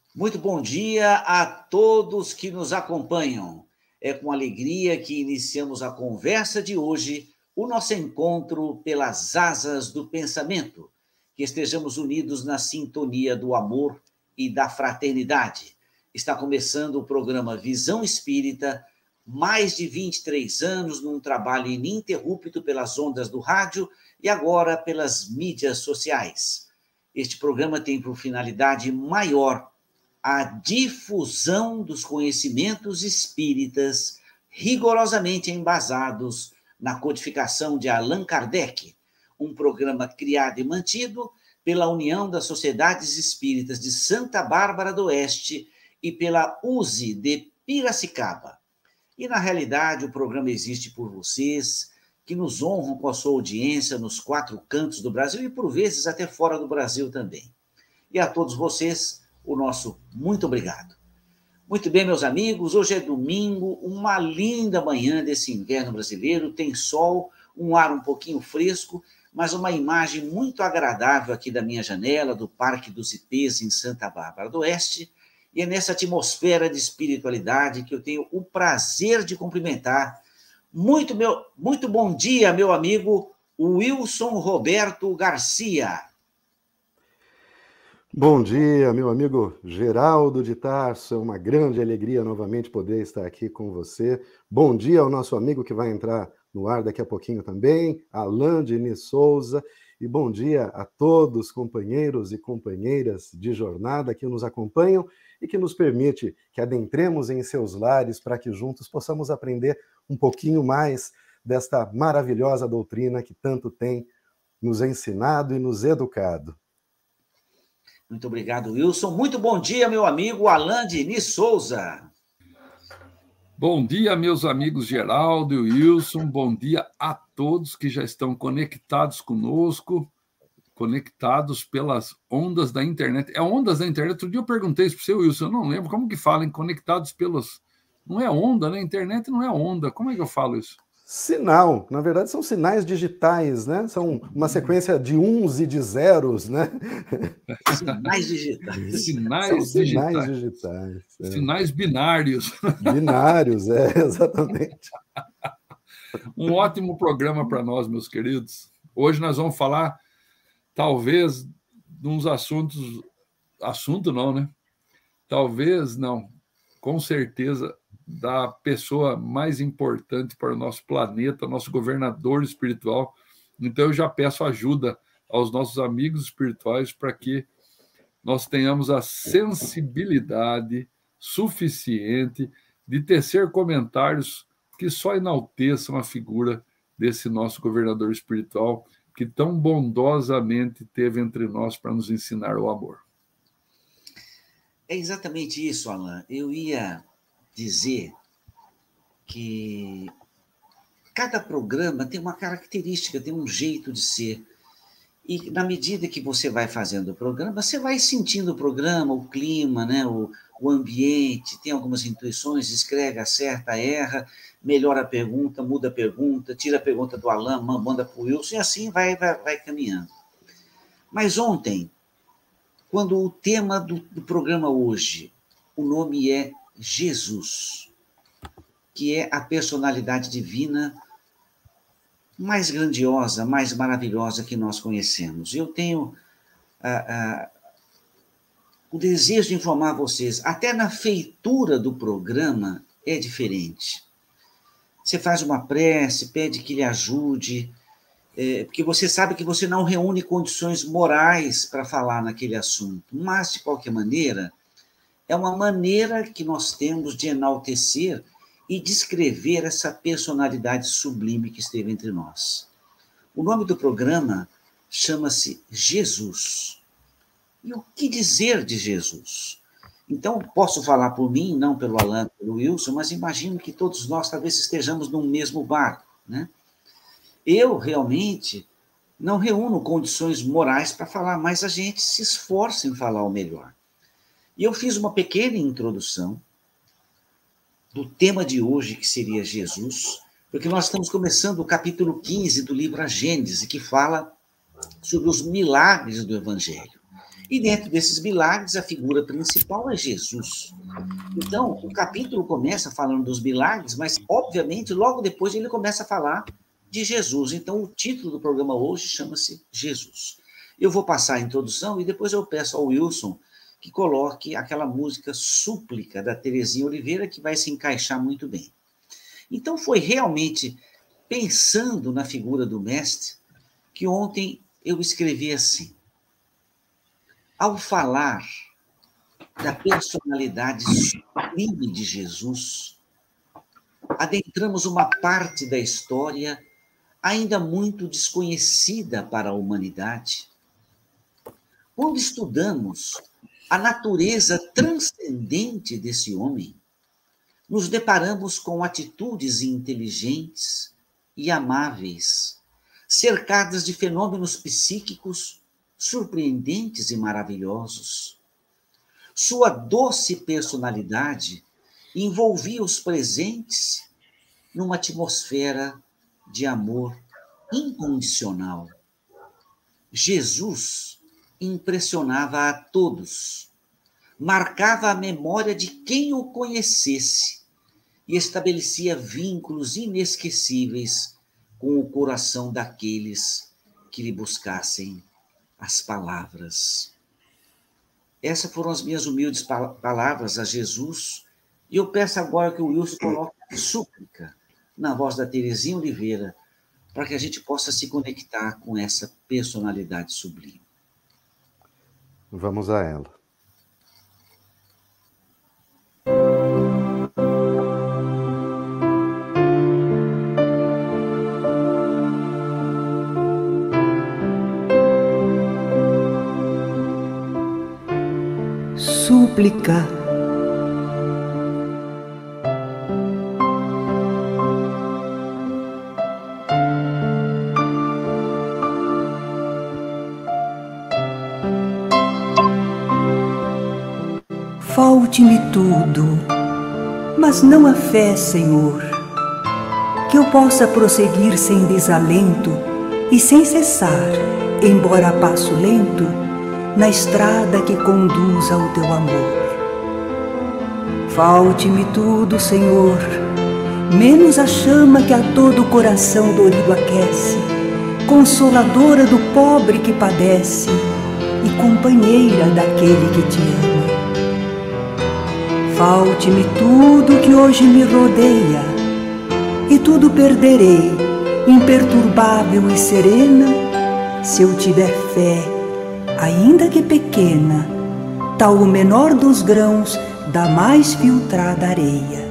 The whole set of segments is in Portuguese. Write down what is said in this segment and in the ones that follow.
Muito bom dia a todos que nos acompanham. É com alegria que iniciamos a conversa de hoje, o nosso encontro pelas asas do pensamento, que estejamos unidos na sintonia do amor e da fraternidade. Está começando o programa Visão Espírita, mais de 23 anos num trabalho ininterrupto pelas ondas do rádio e agora pelas mídias sociais. Este programa tem por finalidade maior a difusão dos conhecimentos espíritas rigorosamente embasados na codificação de Allan Kardec, um programa criado e mantido pela União das Sociedades Espíritas de Santa Bárbara do Oeste e pela USE de Piracicaba. E, na realidade, o programa existe por vocês, que nos honram com a sua audiência nos 4 cantos do Brasil e, por vezes, até fora do Brasil também. E a todos vocês, o nosso muito obrigado. Muito bem, meus amigos, hoje é domingo, uma linda manhã desse inverno brasileiro, tem sol, um ar um pouquinho fresco, mas uma imagem muito agradável aqui da minha janela, do Parque dos Ipês, em Santa Bárbara do Oeste, e é nessa atmosfera de espiritualidade que eu tenho o prazer de cumprimentar. Muito bom dia, meu amigo Wilson Roberto Garcia. Bom dia, meu amigo Geraldo de Tarso, é uma grande alegria novamente poder estar aqui com você. Bom dia ao nosso amigo que vai entrar no ar daqui a pouquinho também, Alain Diniz Souza, e bom dia a todos, companheiros e companheiras de jornada que nos acompanham e que nos permite que adentremos em seus lares para que juntos possamos aprender um pouquinho mais desta maravilhosa doutrina que tanto tem nos ensinado e nos educado. Muito obrigado, Wilson. Muito bom dia, meu amigo Alain Diniz Souza. Bom dia, meus amigos Geraldo e Wilson. Bom dia a todos que já estão conectados conosco, conectados pelas ondas da internet. É ondas da internet? Outro dia eu perguntei isso para o seu Wilson, eu não lembro. Como que fala em conectados pelos... Não é onda, né? Internet não é onda. Como é que eu falo isso? Sinal, na verdade são sinais digitais, né? São uma sequência de uns e de zeros, né? Sinais digitais. Sinais digitais. Sinais binários. Binários, exatamente. Um ótimo programa para nós, meus queridos. Hoje nós vamos falar, talvez, de uns assuntos... Assunto não, né? Talvez não. Com certeza, da pessoa mais importante para o nosso planeta, nosso governador espiritual. Então, eu já peço ajuda aos nossos amigos espirituais para que nós tenhamos a sensibilidade suficiente de tecer comentários que só enalteçam a figura desse nosso governador espiritual que tão bondosamente teve entre nós para nos ensinar o amor. É exatamente isso, Alain. Eu ia dizer que cada programa tem uma característica, tem um jeito de ser. E na medida que você vai fazendo o programa, você vai sentindo o programa, o clima, né? o ambiente, tem algumas intuições, escreve, acerta, erra, melhora a pergunta, muda a pergunta, tira a pergunta do Alain, manda para o Wilson, e assim vai caminhando. Mas ontem, quando o tema do programa hoje, o nome é Jesus, que é a personalidade divina mais grandiosa, mais maravilhosa que nós conhecemos. Eu tenho o desejo de informar vocês, até na feitura do programa é diferente. Você faz uma prece, pede que lhe ajude, porque você sabe que você não reúne condições morais para falar naquele assunto, mas, de qualquer maneira, é uma maneira que nós temos de enaltecer e descrever essa personalidade sublime que esteve entre nós. O nome do programa chama-se Jesus. E o que dizer de Jesus? Então, posso falar por mim, não pelo Alain, pelo Wilson, mas imagino que todos nós talvez estejamos no mesmo barco, né? Eu, realmente, não reúno condições morais para falar, mas a gente se esforça em falar o melhor. E eu fiz uma pequena introdução do tema de hoje, que seria Jesus, porque nós estamos começando o capítulo 15 do livro A Gênese, que fala sobre os milagres do Evangelho. E dentro desses milagres, a figura principal é Jesus. Então, o capítulo começa falando dos milagres, mas, obviamente, logo depois ele começa a falar de Jesus. Então, o título do programa hoje chama-se Jesus. Eu vou passar a introdução e depois eu peço ao Wilson que coloque aquela música Súplica da Terezinha Oliveira, que vai se encaixar muito bem. Então, foi realmente pensando na figura do Mestre que ontem eu escrevi assim: ao falar da personalidade sublime de Jesus, adentramos uma parte da história ainda muito desconhecida para a humanidade. Quando estudamos a natureza transcendente desse homem, nos deparamos com atitudes inteligentes e amáveis, cercadas de fenômenos psíquicos surpreendentes e maravilhosos. Sua doce personalidade envolvia os presentes numa atmosfera de amor incondicional. Jesus impressionava a todos, marcava a memória de quem o conhecesse e estabelecia vínculos inesquecíveis com o coração daqueles que lhe buscassem as palavras. Essas foram as minhas humildes palavras a Jesus, e eu peço agora que o Wilson coloque a súplica na voz da Terezinha Oliveira, para que a gente possa se conectar com essa personalidade sublime. Vamos a ela. Súplica. Falte-me tudo, mas não a fé, Senhor, que eu possa prosseguir sem desalento e sem cessar, embora a passo lento, na estrada que conduz ao teu amor. Falte-me tudo, Senhor, menos a chama que a todo coração dorido aquece, consoladora do pobre que padece e companheira daquele que te ama. Falte-me tudo que hoje me rodeia, e tudo perderei, imperturbável e serena, se eu tiver fé, ainda que pequena, tal o menor dos grãos da mais filtrada areia.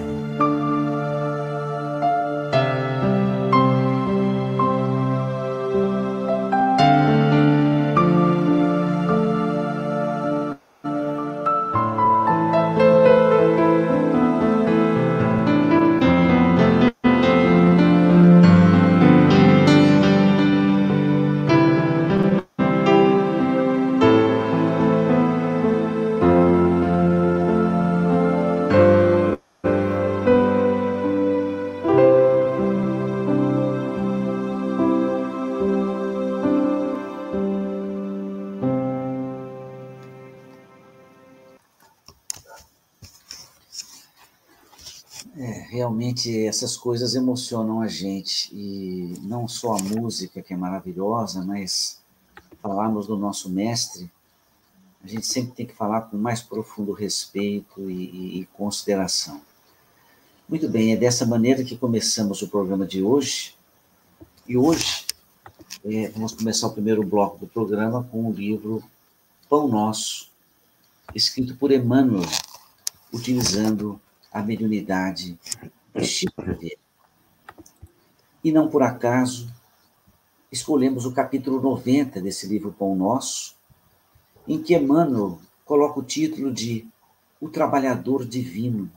Realmente essas coisas emocionam a gente, e não só a música, que é maravilhosa, mas falarmos do nosso mestre, a gente sempre tem que falar com mais profundo respeito e consideração. Muito bem, é dessa maneira que começamos o programa de hoje, e hoje vamos começar o primeiro bloco do programa com o livro Pão Nosso, escrito por Emmanuel, utilizando a mediunidade de Chico Xavier. E não por acaso, escolhemos o capítulo 90 desse livro Pão Nosso, em que Emmanuel coloca o título de O Trabalhador Divino.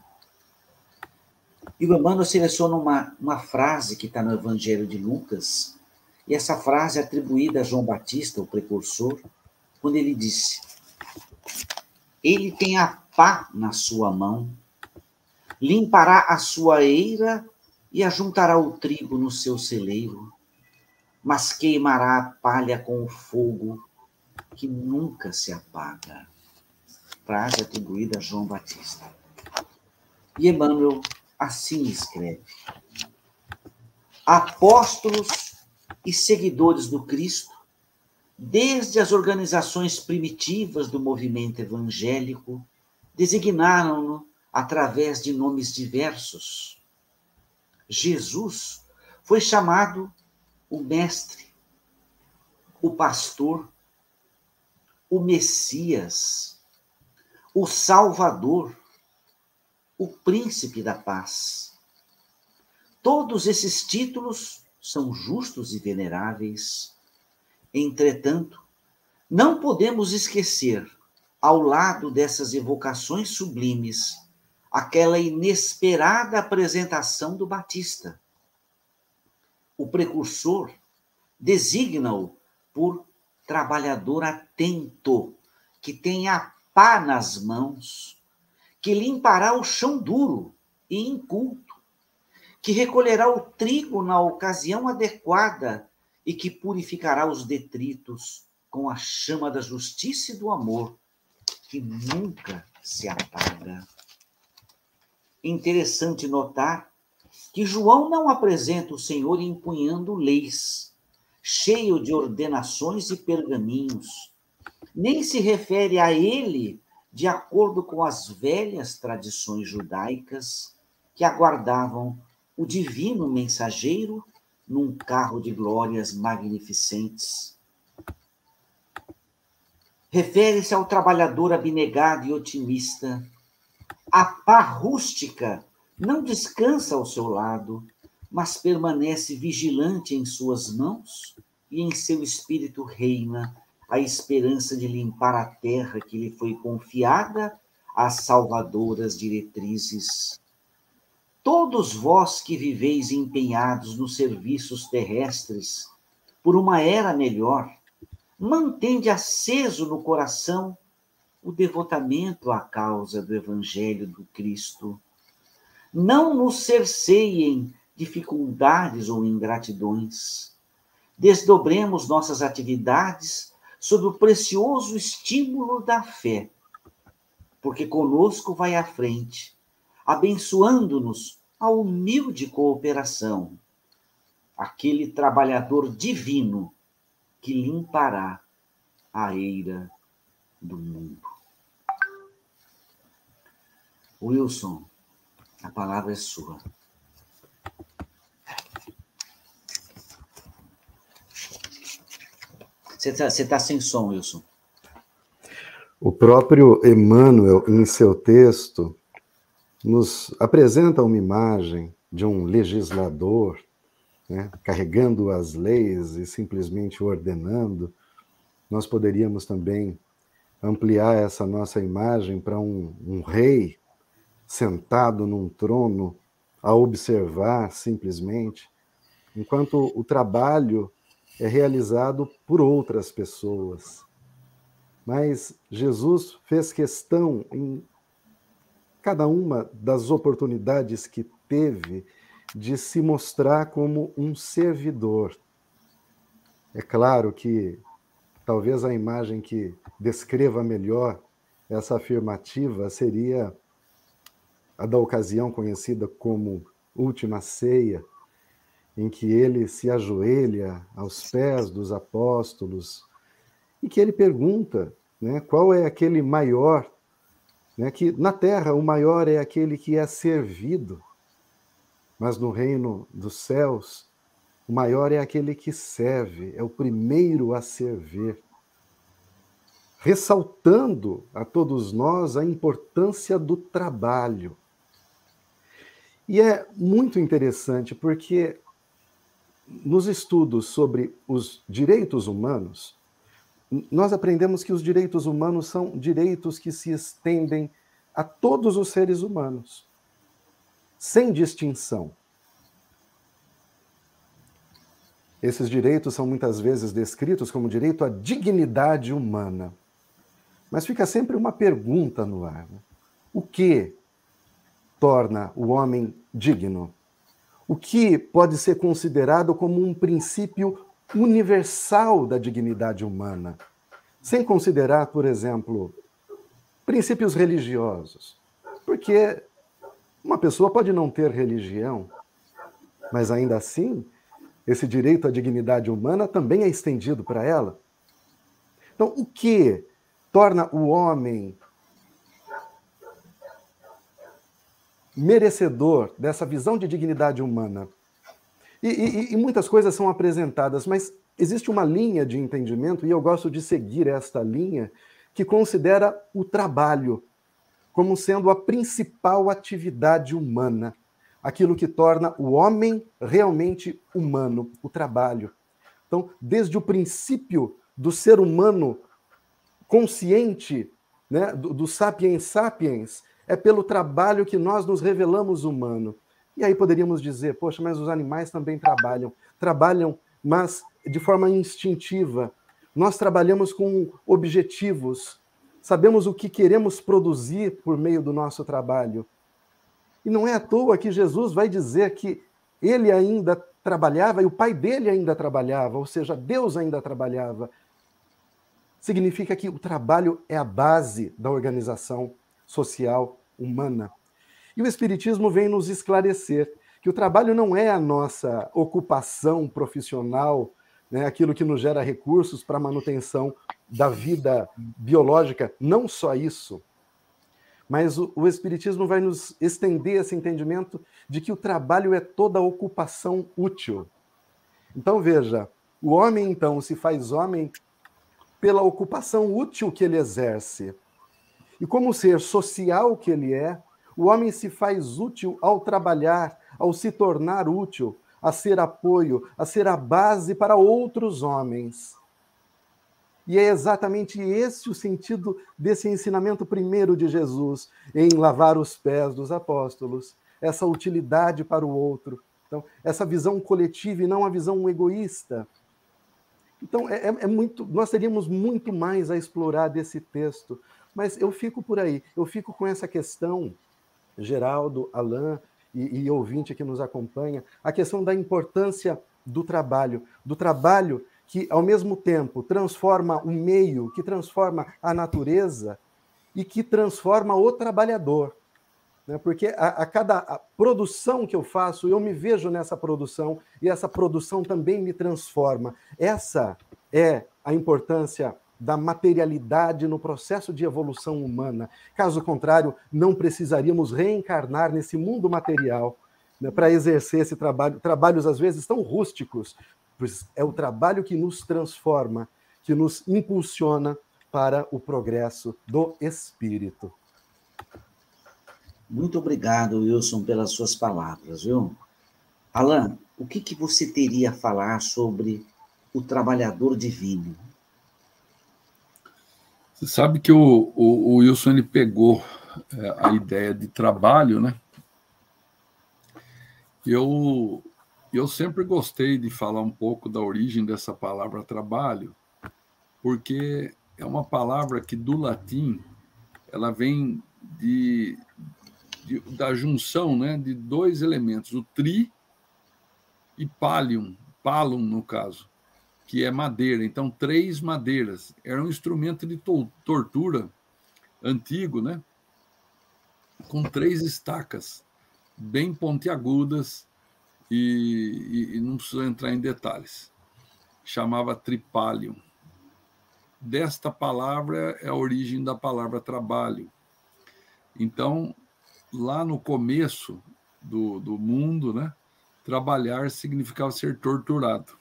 E o Emmanuel seleciona uma frase que está no Evangelho de Lucas, e essa frase é atribuída a João Batista, o precursor, quando ele disse: ele tem a pá na sua mão, limpará a sua eira e ajuntará o trigo no seu celeiro, mas queimará a palha com o fogo que nunca se apaga. Frase atribuída a João Batista. E Emmanuel assim escreve: apóstolos e seguidores do Cristo, desde as organizações primitivas do movimento evangélico, designaram-no através de nomes diversos. Jesus foi chamado o Mestre, o Pastor, o Messias, o Salvador, o Príncipe da Paz. Todos esses títulos são justos e veneráveis. Entretanto, não podemos esquecer, ao lado dessas evocações sublimes, aquela inesperada apresentação do Batista. O precursor designa-o por trabalhador atento, que tem a pá nas mãos, que limpará o chão duro e inculto, que recolherá o trigo na ocasião adequada e que purificará os detritos com a chama da justiça e do amor, que nunca se apaga. Interessante notar que João não apresenta o Senhor empunhando leis, cheio de ordenações e pergaminhos, nem se refere a ele de acordo com as velhas tradições judaicas que aguardavam o divino mensageiro num carro de glórias magnificentes. Refere-se ao trabalhador abnegado e otimista. A pá rústica não descansa ao seu lado, mas permanece vigilante em suas mãos e em seu espírito reina a esperança de limpar a terra que lhe foi confiada às salvadoras diretrizes. Todos vós que viveis empenhados nos serviços terrestres por uma era melhor, mantende aceso no coração o devotamento à causa do Evangelho do Cristo. Não nos cerceiem dificuldades ou ingratidões. Desdobremos nossas atividades sob o precioso estímulo da fé, porque conosco vai à frente, abençoando-nos a humilde cooperação, aquele trabalhador divino que limpará a eira do mundo. Wilson, a palavra é sua. Você está sem som, Wilson. O próprio Emmanuel, em seu texto, nos apresenta uma imagem de um legislador, né, carregando as leis e simplesmente ordenando. Nós poderíamos também ampliar essa nossa imagem para um rei sentado num trono a observar simplesmente, enquanto o trabalho é realizado por outras pessoas. Mas Jesus fez questão, em cada uma das oportunidades que teve, de se mostrar como um servidor. É claro que talvez a imagem que descreva melhor essa afirmativa seria a da ocasião conhecida como Última Ceia, em que ele se ajoelha aos pés dos apóstolos e que ele pergunta, né, qual é aquele maior, né, que na terra o maior é aquele que é servido, mas no reino dos céus o maior é aquele que serve, é o primeiro a servir, ressaltando a todos nós a importância do trabalho. E é muito interessante porque nos estudos sobre os direitos humanos, nós aprendemos que os direitos humanos são direitos que se estendem a todos os seres humanos, sem distinção. Esses direitos são muitas vezes descritos como direito à dignidade humana. Mas fica sempre uma pergunta no ar, né? O que torna o homem digno? O que pode ser considerado como um princípio universal da dignidade humana? sem considerar, por exemplo, princípios religiosos. Porque uma pessoa pode não ter religião, mas ainda assim, esse direito à dignidade humana também é estendido para ela. Então, o que torna o homem merecedor dessa visão de dignidade humana? E muitas coisas são apresentadas, mas existe uma linha de entendimento, e eu gosto de seguir esta linha, que considera o trabalho como sendo a principal atividade humana, aquilo que torna o homem realmente humano, o trabalho. Então, desde o princípio do ser humano consciente, né, do sapiens sapiens, é pelo trabalho que nós nos revelamos humano. E aí poderíamos dizer, poxa, mas os animais também trabalham, mas de forma instintiva. Nós trabalhamos com objetivos, sabemos o que queremos produzir por meio do nosso trabalho. E não é à toa que Jesus vai dizer que ele ainda trabalhava e o pai dele ainda trabalhava, ou seja, Deus ainda trabalhava. Significa que o trabalho é a base da organização social humana. E o Espiritismo vem nos esclarecer que o trabalho não é a nossa ocupação profissional, né, aquilo que nos gera recursos para a manutenção da vida biológica, não só isso. Mas o Espiritismo vai nos estender esse entendimento de que o trabalho é toda ocupação útil. Então, veja, o homem, então, se faz homem pela ocupação útil que ele exerce. E como ser social que ele é, o homem se faz útil ao trabalhar, ao se tornar útil, a ser apoio, a ser a base para outros homens. E é exatamente esse o sentido desse ensinamento primeiro de Jesus, em lavar os pés dos apóstolos, essa utilidade para o outro. Então, essa visão coletiva e não a visão egoísta. Então, nós teríamos muito mais a explorar desse texto, mas eu fico por aí, eu fico com essa questão, Geraldo, Alain e ouvinte que nos acompanha, a questão da importância do trabalho que, ao mesmo tempo, transforma o meio, que transforma a natureza e que transforma o trabalhador. Né? Porque a cada produção que eu faço, eu me vejo nessa produção e essa produção também me transforma. Essa é a importância da materialidade no processo de evolução humana. Caso contrário, não precisaríamos reencarnar nesse mundo material, né, para exercer esse trabalho, trabalhos às vezes tão rústicos, pois é o trabalho que nos transforma, que nos impulsiona para o progresso do espírito. Muito obrigado, Wilson, pelas suas palavras, viu? Alain, o que você teria a falar sobre o trabalhador divino? Você sabe que o Wilson ele pegou a ideia de trabalho, né? Eu sempre gostei de falar um pouco da origem dessa palavra trabalho, porque é uma palavra que, do latim, ela vem da junção, né, de dois elementos, o tri e pallium, no caso, que é madeira. Então, 3 madeiras. Era um instrumento de tortura antigo, né, com 3 estacas bem pontiagudas, e não preciso entrar em detalhes. Chamava tripalium. Desta palavra é a origem da palavra trabalho. Então, lá no começo do mundo, né, trabalhar significava ser torturado.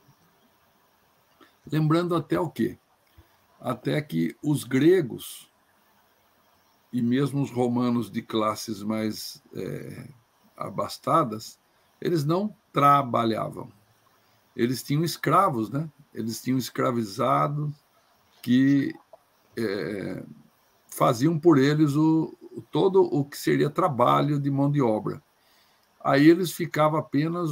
Lembrando até o quê? Até que os gregos e mesmo os romanos de classes mais abastadas, eles não trabalhavam. Eles tinham escravos, né? Eles tinham escravizados que faziam por eles todo o que seria trabalho de mão de obra. Aí eles ficavam apenas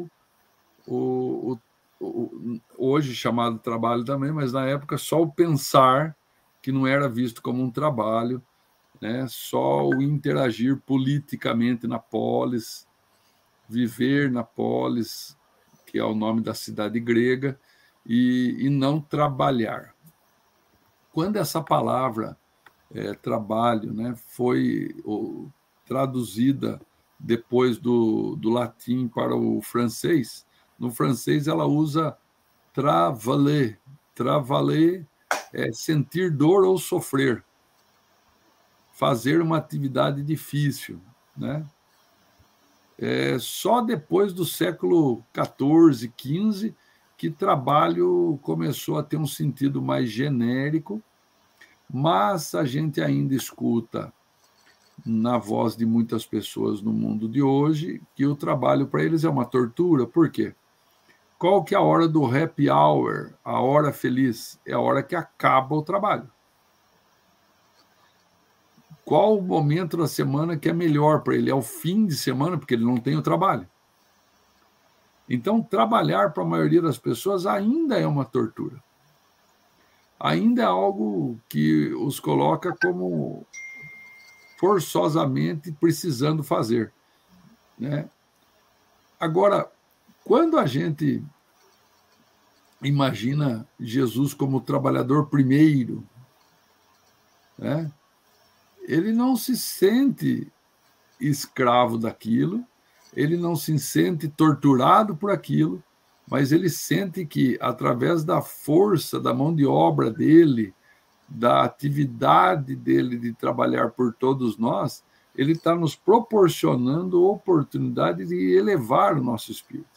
hoje chamado trabalho também, mas na época só o pensar, que não era visto como um trabalho, né? Só o interagir politicamente na polis, viver na polis, que é o nome da cidade grega, e não trabalhar. quando essa palavra trabalho, né, foi traduzida depois do latim para o francês, no francês ela usa travailler. Travailler é sentir dor ou sofrer, fazer uma atividade difícil, né? Só depois do século XIV, XV, que trabalho começou a ter um sentido mais genérico, mas a gente ainda escuta na voz de muitas pessoas no mundo de hoje que o trabalho para eles é uma tortura. Por quê? Qual que é a hora do happy hour, a hora feliz? É a hora que acaba o trabalho. Qual o momento da semana que é melhor para ele? É o fim de semana, porque ele não tem o trabalho. Então, trabalhar para a maioria das pessoas ainda é uma tortura. Ainda é algo que os coloca como forçosamente precisando fazer, né? Agora, quando a gente imagina Jesus como trabalhador primeiro, né, ele não se sente escravo daquilo, ele não se sente torturado por aquilo, mas ele sente que, através da força, da mão de obra dele, da atividade dele de trabalhar por todos nós, ele está nos proporcionando oportunidade de elevar o nosso espírito.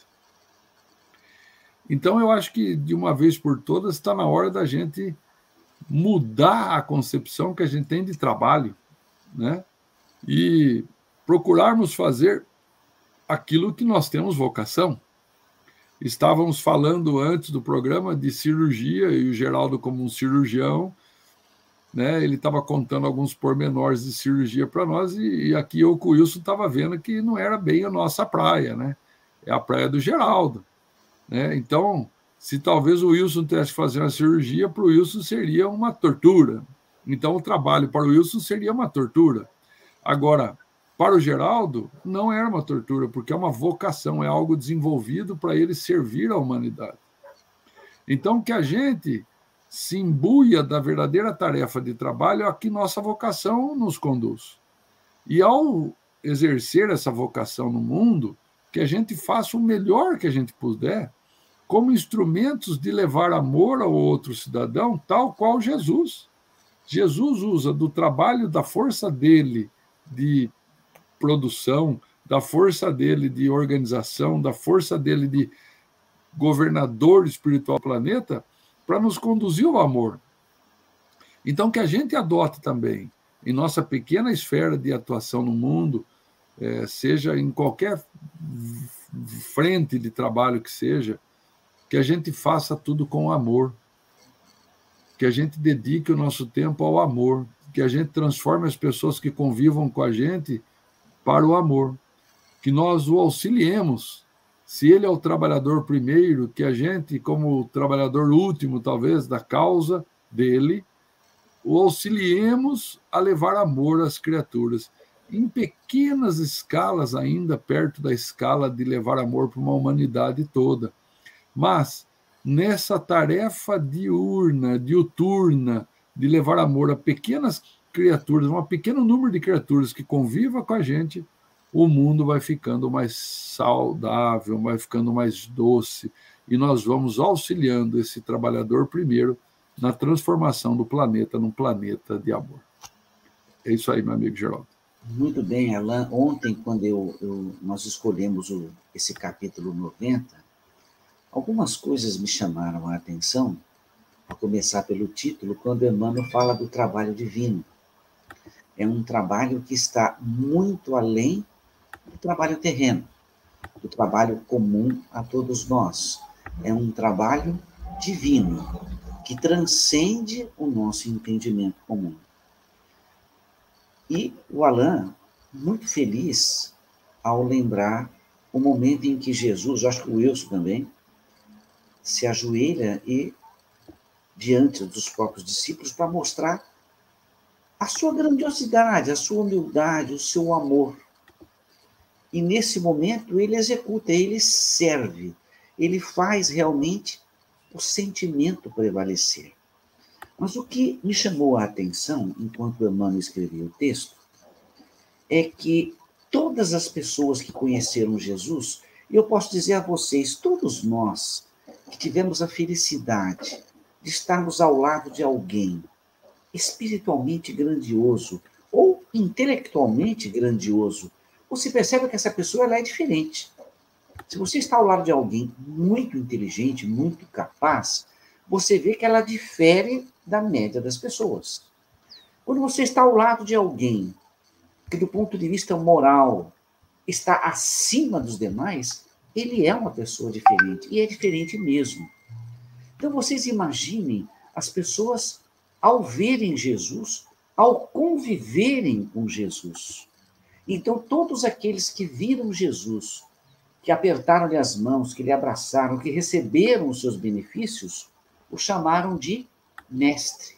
Então, eu acho que, de uma vez por todas, está na hora da gente mudar a concepção que a gente tem de trabalho, né? E procurarmos fazer aquilo que nós temos vocação. Estávamos falando antes do programa de cirurgia, e o Geraldo, como um cirurgião, né, ele estava contando alguns pormenores de cirurgia para nós, e aqui eu com o Wilson estava vendo que não era bem a nossa praia, né? É a praia do Geraldo, né? Então, se talvez o Wilson tivesse que fazer uma cirurgia, para o Wilson seria uma tortura. Então, o trabalho para o Wilson seria uma tortura. Agora, para o Geraldo, não era uma tortura, porque é uma vocação, é algo desenvolvido para ele servir à humanidade. Então, que a gente se imbuia da verdadeira tarefa de trabalho a que nossa vocação nos conduz. E ao exercer essa vocação no mundo, que a gente faça o melhor que a gente puder, como instrumentos de levar amor ao outro cidadão, tal qual Jesus. Jesus usa do trabalho, da força dele de produção, da força dele de organização, da força dele de governador espiritual do planeta, para nos conduzir ao amor. Então, que a gente adote também, em nossa pequena esfera de atuação no mundo, seja em qualquer frente de trabalho que seja, que a gente faça tudo com amor, que a gente dedique o nosso tempo ao amor, que a gente transforme as pessoas que convivam com a gente para o amor, que nós o auxiliemos. Se ele é o trabalhador primeiro, que a gente, como trabalhador último, talvez, da causa dele, o auxiliemos a levar amor às criaturas, em pequenas escalas ainda, perto da escala de levar amor para uma humanidade toda. Mas, nessa tarefa diuturna, de levar amor a pequenas criaturas, um pequeno número de criaturas que conviva com a gente, o mundo vai ficando mais saudável, vai ficando mais doce, e nós vamos auxiliando esse trabalhador primeiro na transformação do planeta num planeta de amor. É isso aí, meu amigo Geraldo. Muito bem, Alain. Ontem, quando nós escolhemos esse capítulo 90, algumas coisas me chamaram a atenção, a começar pelo título, quando Emmanuel fala do trabalho divino. É um trabalho que está muito além do trabalho terreno, do trabalho comum a todos nós. É um trabalho divino, que transcende o nosso entendimento comum. E o Alain, muito feliz ao lembrar o momento em que Jesus, acho que o Wilson também, se ajoelha e diante dos próprios discípulos para mostrar a sua grandiosidade, a sua humildade, o seu amor. E nesse momento ele executa, ele serve, ele faz realmente o sentimento prevalecer. Mas o que me chamou a atenção, enquanto Emmanuel escrevia o texto, é que todas as pessoas que conheceram Jesus, e eu posso dizer a vocês, todos nós que tivemos a felicidade de estarmos ao lado de alguém espiritualmente grandioso ou intelectualmente grandioso, você percebe que essa pessoa ela é diferente. Se você está ao lado de alguém muito inteligente, muito capaz, você vê que ela difere da média das pessoas. Quando você está ao lado de alguém que, do ponto de vista moral, está acima dos demais, ele é uma pessoa diferente, e é diferente mesmo. Então, vocês imaginem as pessoas, ao verem Jesus, ao conviverem com Jesus. Então, todos aqueles que viram Jesus, que apertaram-lhe as mãos, que lhe abraçaram, que receberam os seus benefícios, o chamaram de mestre.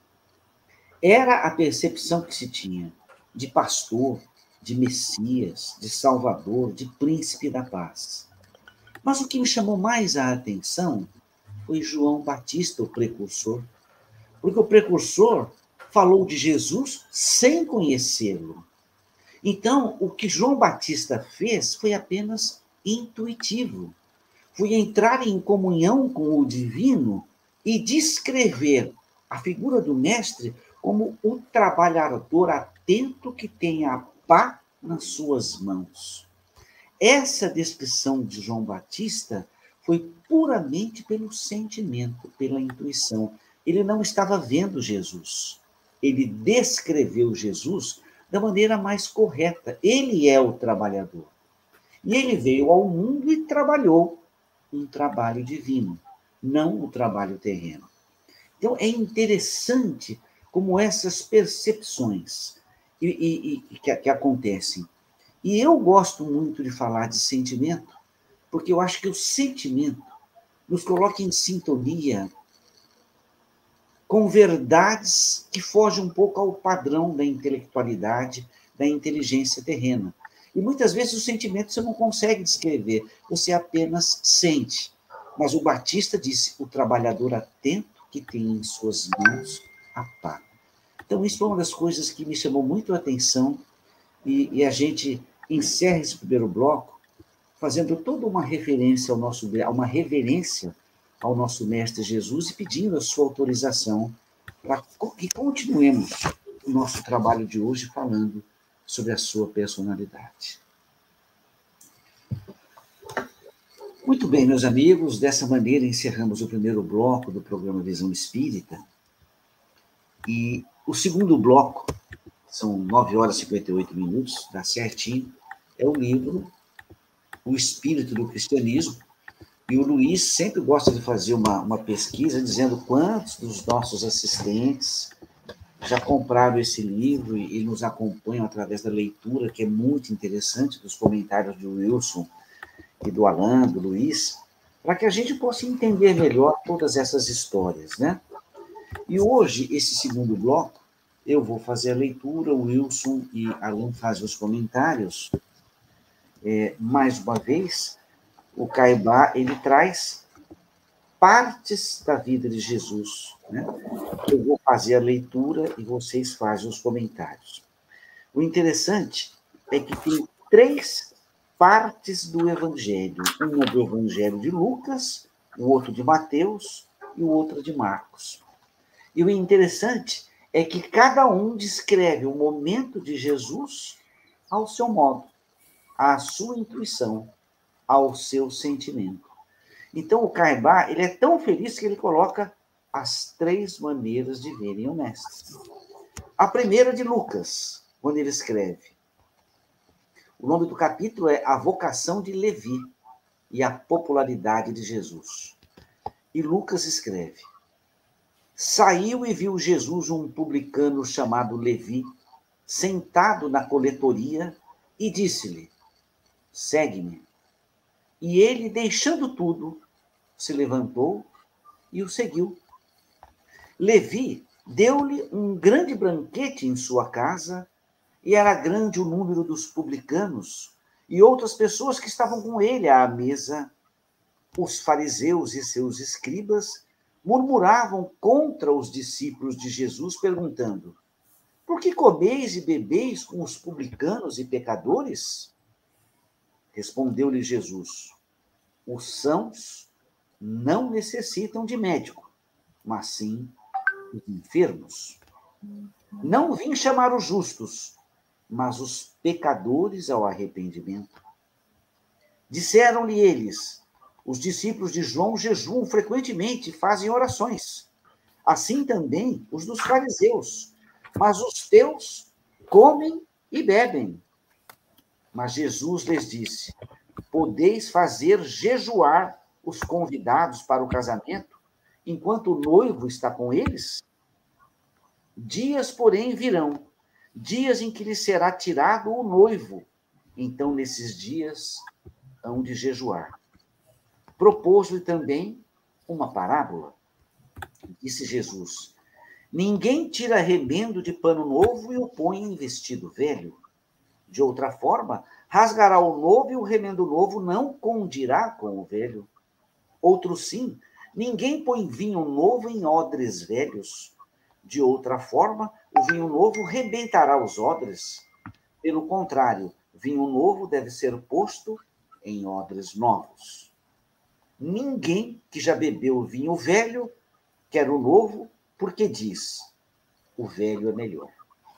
Era a percepção que se tinha de pastor, de Messias, de Salvador, de príncipe da paz. Mas o que me chamou mais a atenção foi João Batista, o precursor. Porque o precursor falou de Jesus sem conhecê-lo. Então, o que João Batista fez foi apenas intuitivo. Foi entrar em comunhão com o divino e descrever a figura do mestre como o trabalhador atento que tem a pá nas suas mãos. Essa descrição de João Batista foi puramente pelo sentimento, pela intuição. Ele não estava vendo Jesus. Ele descreveu Jesus da maneira mais correta. Ele é o trabalhador. E ele veio ao mundo e trabalhou um trabalho divino, não o trabalho terreno. Então, é interessante como essas percepções que acontecem. E eu gosto muito de falar de sentimento, porque eu acho que o sentimento nos coloca em sintonia com verdades que fogem um pouco ao padrão da intelectualidade, da inteligência terrena. E muitas vezes o sentimento você não consegue descrever, você apenas sente. Mas o Batista disse, o trabalhador atento que tem em suas mãos a pá. Então, isso foi uma das coisas que me chamou muito a atenção, e a gente encerra esse primeiro bloco fazendo toda uma referência uma reverência ao nosso Mestre Jesus e pedindo a sua autorização para que continuemos o nosso trabalho de hoje falando sobre a sua personalidade. Muito bem, meus amigos, dessa maneira encerramos o primeiro bloco do programa Visão Espírita. E o segundo bloco, são 9 horas e 58 minutos, dá certinho, é o livro O Espírito do Cristianismo. E o Luiz sempre gosta de fazer uma pesquisa dizendo quantos dos nossos assistentes já compraram esse livro e nos acompanham através da leitura, que é muito interessante, dos comentários do Wilson e do Alan, do Luiz, para que a gente possa entender melhor todas essas histórias, né? E hoje, esse segundo bloco, eu vou fazer a leitura, o Wilson e Alan fazem os comentários. Mais uma vez, o Caibá, ele traz partes da vida de Jesus, né? Eu vou fazer a leitura e vocês fazem os comentários. O interessante é que tem 3 partes do Evangelho. Uma do Evangelho de Lucas, o outro de Mateus e o outro de Marcos. E o interessante é que cada um descreve o momento de Jesus ao seu modo, à sua intuição, ao seu sentimento. Então, o Caibá, ele é tão feliz que ele coloca as 3 maneiras de verem o Mestre. A primeira de Lucas, quando ele escreve. O nome do capítulo é A Vocação de Levi e a Popularidade de Jesus. E Lucas escreve: Saiu e viu Jesus um publicano chamado Levi, sentado na coletoria, e disse-lhe, segue-me. E ele, deixando tudo, se levantou e o seguiu. Levi deu-lhe um grande banquete em sua casa, e era grande o número dos publicanos e outras pessoas que estavam com ele à mesa, os fariseus e seus escribas, murmuravam contra os discípulos de Jesus, perguntando: por que comeis e bebeis com os publicanos e pecadores? Respondeu-lhe Jesus: os sãos não necessitam de médico, mas sim os enfermos. Não vim chamar os justos, mas os pecadores ao arrependimento. Disseram-lhe eles: os discípulos de João jejuam frequentemente e fazem orações. Assim também os dos fariseus. Mas os teus comem e bebem. Mas Jesus lhes disse: podeis fazer jejuar os convidados para o casamento, enquanto o noivo está com eles? Dias, porém, virão, dias em que lhe será tirado o noivo. Então, nesses dias, hão de jejuar. Propôs-lhe também uma parábola. Disse Jesus: ninguém tira remendo de pano novo e o põe em vestido velho. De outra forma, rasgará o novo e o remendo novo não condirá com o velho. Outro sim, ninguém põe vinho novo em odres velhos. De outra forma, o vinho novo rebentará os odres. Pelo contrário, vinho novo deve ser posto em odres novos. Ninguém que já bebeu vinho velho quer o novo, porque diz: o velho é melhor.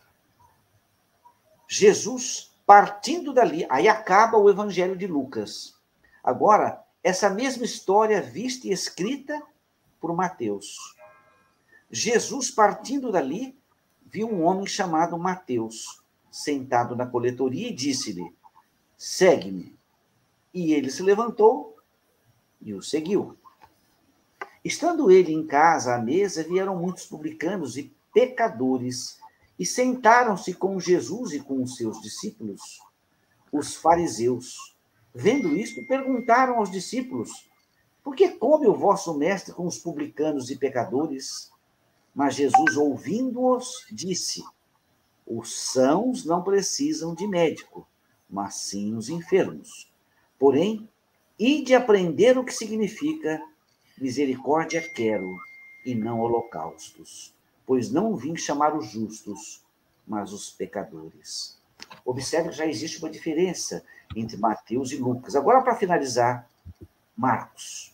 Jesus, partindo dali, aí acaba o Evangelho de Lucas. Agora, essa mesma história vista e escrita por Mateus. Jesus, partindo dali, viu um homem chamado Mateus, sentado na coletoria, e disse-lhe: segue-me. E ele se levantou e o seguiu. Estando ele em casa à mesa, vieram muitos publicanos e pecadores e sentaram-se com Jesus e com os seus discípulos. Os fariseus, vendo isto, perguntaram aos discípulos: por que come o vosso mestre com os publicanos e pecadores? Mas Jesus, ouvindo-os, disse: os sãos não precisam de médico, mas sim os enfermos. Porém, ide aprender o que significa misericórdia quero, e não holocaustos, pois não vim chamar os justos, mas os pecadores. Observe que já existe uma diferença entre Mateus e Lucas. Agora, para finalizar, Marcos.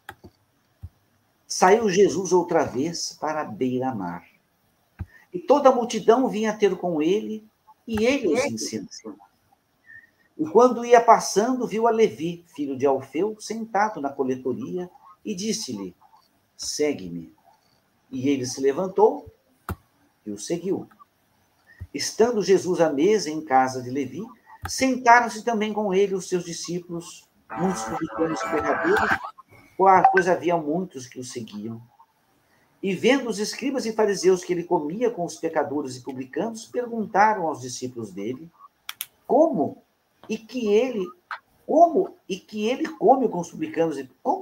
Saiu Jesus outra vez para a beira-mar. E toda a multidão vinha ter com ele, e ele os ensinava. E quando ia passando, viu a Levi, filho de Alfeu, sentado na coletoria, e disse-lhe: segue-me. E ele se levantou e o seguiu. Estando Jesus à mesa em casa de Levi, sentaram-se também com ele os seus discípulos, muitos publicanos e pecadores, pois havia muitos que o seguiam. E vendo os escribas e fariseus que ele comia com os pecadores e publicanos, perguntaram aos discípulos dele como e que ele come com os publicanos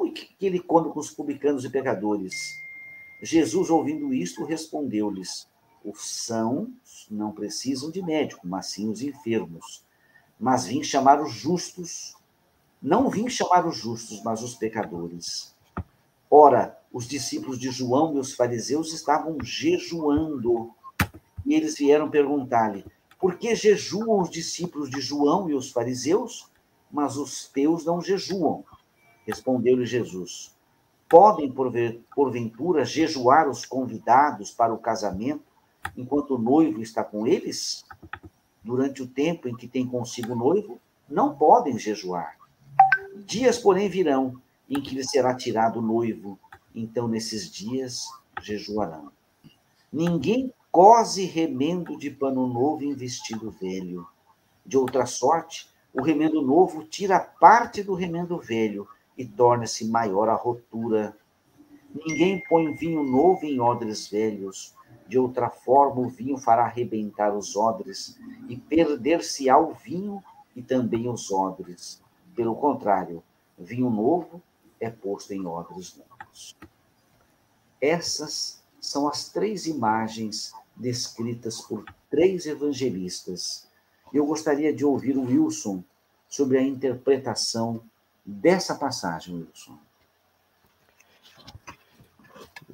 e pecadores. Jesus, ouvindo isto, respondeu-lhes: os sãos não precisam de médico, mas sim os enfermos. Mas vim chamar os justos. Não vim chamar os justos, mas os pecadores. Ora, os discípulos de João e os fariseus estavam jejuando. E eles vieram perguntar-lhe: por que jejuam os discípulos de João e os fariseus, mas os teus não jejuam? Respondeu-lhe Jesus: podem, porventura, jejuar os convidados para o casamento, enquanto o noivo está com eles? Durante o tempo em que tem consigo o noivo, não podem jejuar. Dias, porém, virão, em que lhe será tirado o noivo. Então, nesses dias, jejuarão. Ninguém cose remendo de pano novo em vestido velho. De outra sorte, o remendo novo tira parte do remendo velho e torna-se maior a rotura. Ninguém põe vinho novo em odres velhos. De outra forma, o vinho fará arrebentar os odres e perder-se-á o vinho e também os odres. Pelo contrário, vinho novo é posto em odres novos. Essas são as 3 imagens descritas por 3 evangelistas. Eu gostaria de ouvir o Wilson sobre a interpretação dessa passagem, Wilson.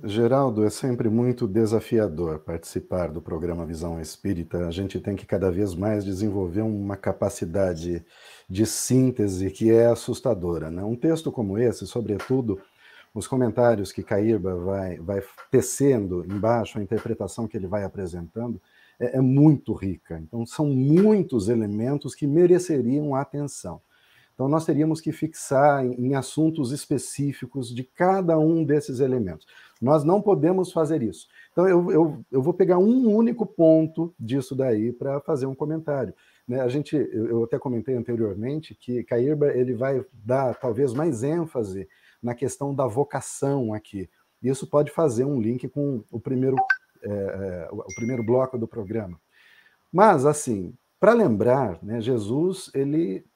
Geraldo, é sempre muito desafiador participar do programa Visão Espírita. A gente tem que cada vez mais desenvolver uma capacidade de síntese que é assustadora, né? Um texto como esse, sobretudo, os comentários que Caíba vai tecendo embaixo, a interpretação que ele vai apresentando, é muito rica. Então, são muitos elementos que mereceriam atenção. Então, nós teríamos que fixar em assuntos específicos de cada um desses elementos. Nós não podemos fazer isso. Então, eu vou pegar um único ponto disso daí para fazer um comentário. Né? Eu até comentei anteriormente que Caíba ele vai dar talvez mais ênfase na questão da vocação aqui. Isso pode fazer um link com o primeiro bloco do programa. Mas, assim, para lembrar, né, Jesus, ele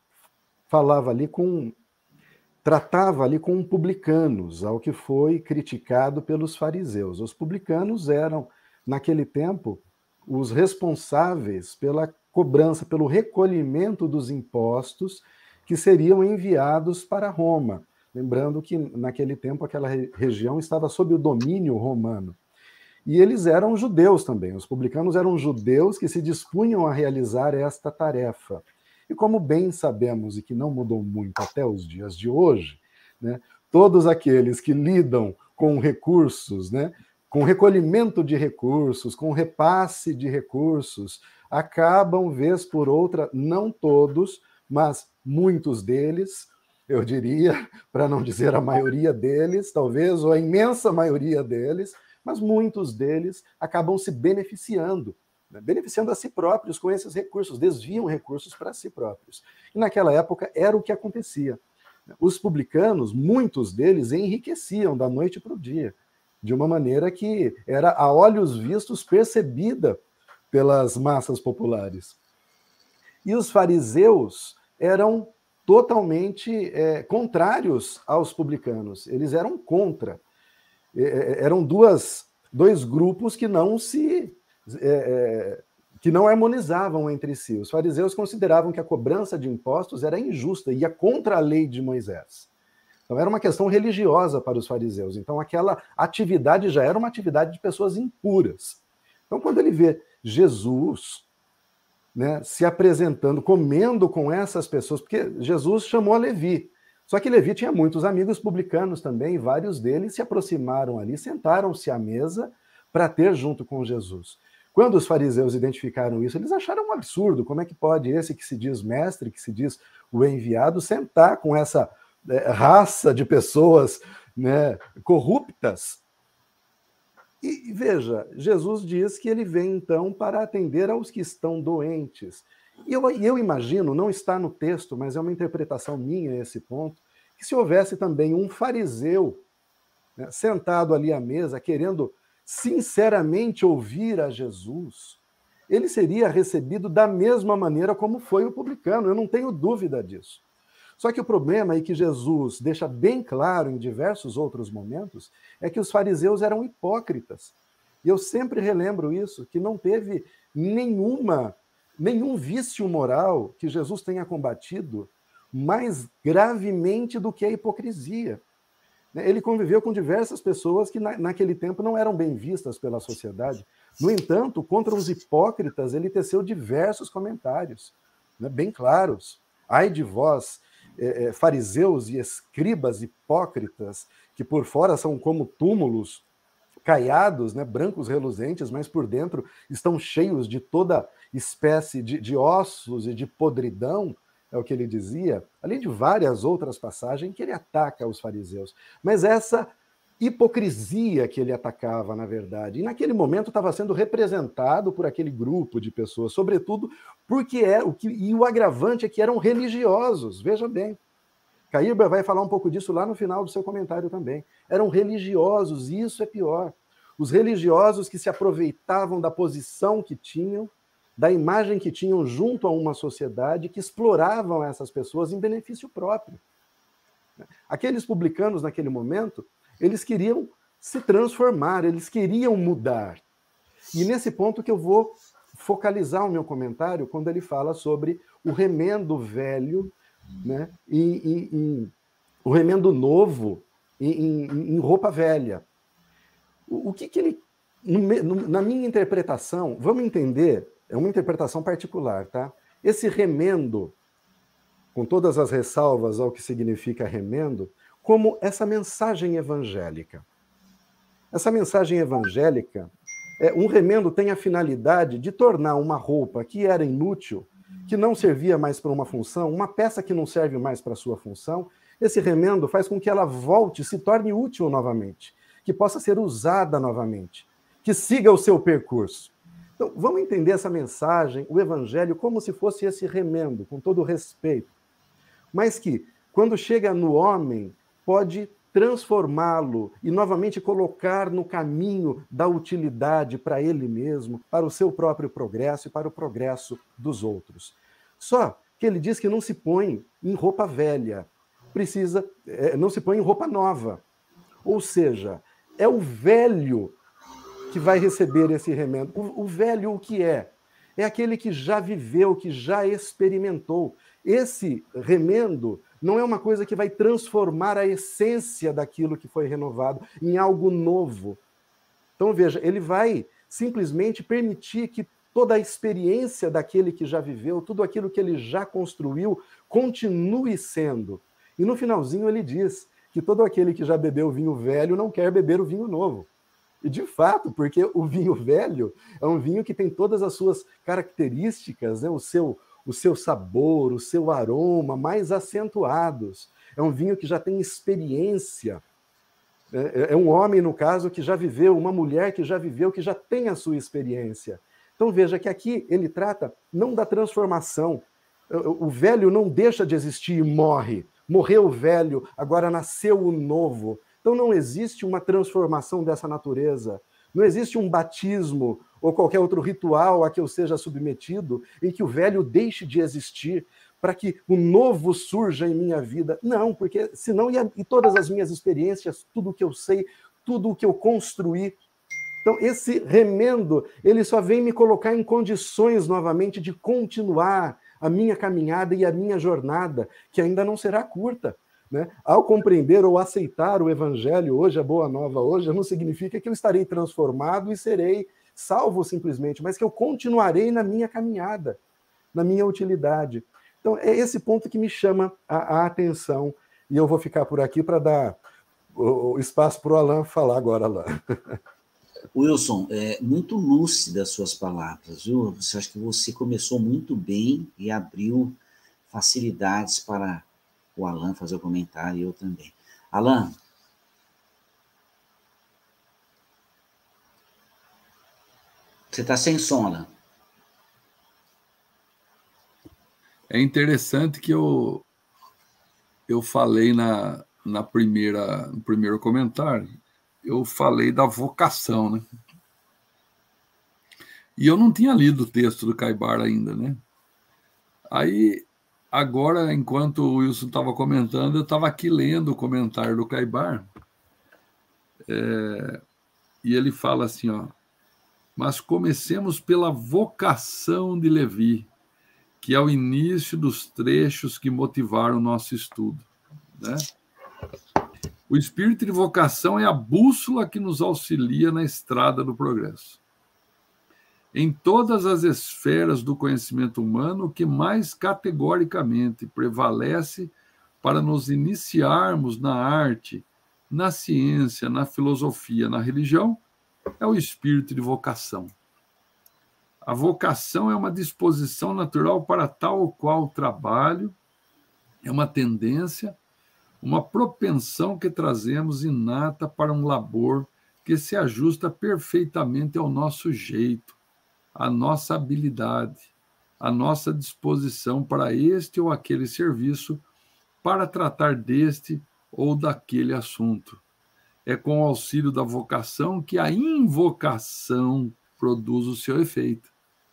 tratava ali com publicanos, ao que foi criticado pelos fariseus. Os publicanos eram, naquele tempo, os responsáveis pela cobrança, pelo recolhimento dos impostos que seriam enviados para Roma. Lembrando que, naquele tempo, aquela região estava sob o domínio romano. E eles eram judeus também. Os publicanos eram judeus que se dispunham a realizar esta tarefa. E como bem sabemos, e que não mudou muito até os dias de hoje, né, todos aqueles que lidam com recursos, né, com recolhimento de recursos, com repasse de recursos, acabam, vez por outra, não todos, mas muitos deles, eu diria, para não dizer a maioria deles, talvez, ou a imensa maioria deles, mas muitos deles acabam se beneficiando a si próprios com esses recursos, desviam recursos para si próprios. E naquela época era o que acontecia. Os publicanos, muitos deles, enriqueciam da noite para o dia, de uma maneira que era a olhos vistos percebida pelas massas populares. E os fariseus eram totalmente contrários aos publicanos, eles eram contra. Eram dois grupos que não harmonizavam entre si. Os fariseus consideravam que a cobrança de impostos era injusta, ia contra a lei de Moisés. Então era uma questão religiosa para os fariseus. Então aquela atividade já era uma atividade de pessoas impuras. Então quando ele vê Jesus, né, se apresentando, comendo com essas pessoas, porque Jesus chamou a Levi, só que Levi tinha muitos amigos publicanos também, e vários deles se aproximaram ali, sentaram-se à mesa para ter junto com Jesus. Quando os fariseus identificaram isso, eles acharam um absurdo. Como é que pode esse que se diz mestre, que se diz o enviado, sentar com essa raça de pessoas, né, corruptas? E veja, Jesus diz que ele vem então para atender aos que estão doentes. E eu imagino, não está no texto, mas é uma interpretação minha esse ponto, que se houvesse também um fariseu, né, sentado ali à mesa, querendo sinceramente ouvir a Jesus, ele seria recebido da mesma maneira como foi o publicano, eu não tenho dúvida disso. Só que o problema é que Jesus deixa bem claro em diversos outros momentos, é que os fariseus eram hipócritas. E eu sempre relembro isso, que não teve nenhum vício moral que Jesus tenha combatido mais gravemente do que a hipocrisia. Ele conviveu com diversas pessoas que naquele tempo não eram bem vistas pela sociedade. No entanto, contra os hipócritas, ele teceu diversos comentários, né, bem claros. Ai de vós, fariseus e escribas hipócritas, que por fora são como túmulos caiados, né, brancos reluzentes, mas por dentro estão cheios de toda espécie de ossos e de podridão, é o que ele dizia, além de várias outras passagens que ele ataca os fariseus. Mas essa hipocrisia que ele atacava, na verdade, e naquele momento estava sendo representado por aquele grupo de pessoas, sobretudo porque e o agravante é que eram religiosos, veja bem. Caíba vai falar um pouco disso lá no final do seu comentário também. Eram religiosos, e isso é pior. Os religiosos que se aproveitavam da posição que tinham, da imagem que tinham junto a uma sociedade, que exploravam essas pessoas em benefício próprio. Aqueles publicanos, naquele momento, eles queriam se transformar, eles queriam mudar. E nesse ponto que eu vou focalizar o meu comentário, quando ele fala sobre o remendo velho, né, o remendo novo em roupa velha. O que ele... Na minha interpretação, vamos entender, é uma interpretação particular, tá? Esse remendo, com todas as ressalvas ao que significa remendo, como essa mensagem evangélica. Essa mensagem evangélica, um remendo tem a finalidade de tornar uma roupa que era inútil, que não servia mais para uma função, uma peça que não serve mais para a sua função, esse remendo faz com que ela volte, se torne útil novamente, que possa ser usada novamente, que siga o seu percurso. Então, vamos entender essa mensagem, o evangelho, como se fosse esse remendo, com todo o respeito, mas que, quando chega no homem, pode transformá-lo e novamente colocar no caminho da utilidade para ele mesmo, para o seu próprio progresso e para o progresso dos outros. Só que ele diz que não se põe em roupa velha, não se põe em roupa nova. Ou seja, é o velho que vai receber esse remendo. O velho o que é? É aquele que já viveu, que já experimentou. Esse remendo não é uma coisa que vai transformar a essência daquilo que foi renovado em algo novo. Então, veja, ele vai simplesmente permitir que toda a experiência daquele que já viveu, tudo aquilo que ele já construiu, continue sendo. E no finalzinho ele diz que todo aquele que já bebeu vinho velho não quer beber o vinho novo. E de fato, porque o vinho velho é um vinho que tem todas as suas características, né? O seu sabor, o seu aroma mais acentuados. É um vinho que já tem experiência. É um homem, no caso, que já viveu, uma mulher que já viveu, que já tem a sua experiência. Então veja que aqui ele trata não da transformação. O velho não deixa de existir e morre. Morreu o velho, agora nasceu o novo. Então não existe uma transformação dessa natureza. Não existe um batismo ou qualquer outro ritual a que eu seja submetido em que o velho deixe de existir para que o novo surja em minha vida. Não, porque senão e todas as minhas experiências, tudo o que eu sei, tudo o que eu construí. Então esse remendo, ele só vem me colocar em condições novamente de continuar a minha caminhada e a minha jornada, que ainda não será curta. Né? Ao compreender ou aceitar o evangelho hoje, a boa nova hoje, não significa que eu estarei transformado e serei salvo simplesmente, mas que eu continuarei na minha caminhada, na minha utilidade. Então, é esse ponto que me chama a atenção, e eu vou ficar por aqui para dar o espaço para o Alain falar agora, Alain. Wilson, muito lúcida as suas palavras, viu? Acho que você começou muito bem e abriu facilidades para o Alain fazer o comentário e eu também. Alain. Você está sem som, Alain. É interessante que eu falei no primeiro comentário, eu falei da vocação, né? E eu não tinha lido o texto do Caibar ainda, né? Aí, agora, enquanto o Wilson estava comentando, eu estava aqui lendo o comentário do Caibar, e ele fala assim, ó, mas comecemos pela vocação de Levi, que é o início dos trechos que motivaram o nosso estudo, né? O espírito de vocação é a bússola que nos auxilia na estrada do progresso. Em todas as esferas do conhecimento humano, o que mais categoricamente prevalece para nos iniciarmos na arte, na ciência, na filosofia, na religião, é o espírito de vocação. A vocação é uma disposição natural para tal ou qual trabalho, é uma tendência, uma propensão que trazemos inata para um labor que se ajusta perfeitamente ao nosso jeito, à nossa habilidade, à nossa disposição para este ou aquele serviço, para tratar deste ou daquele assunto. É com o auxílio da vocação que a invocação produz o seu efeito.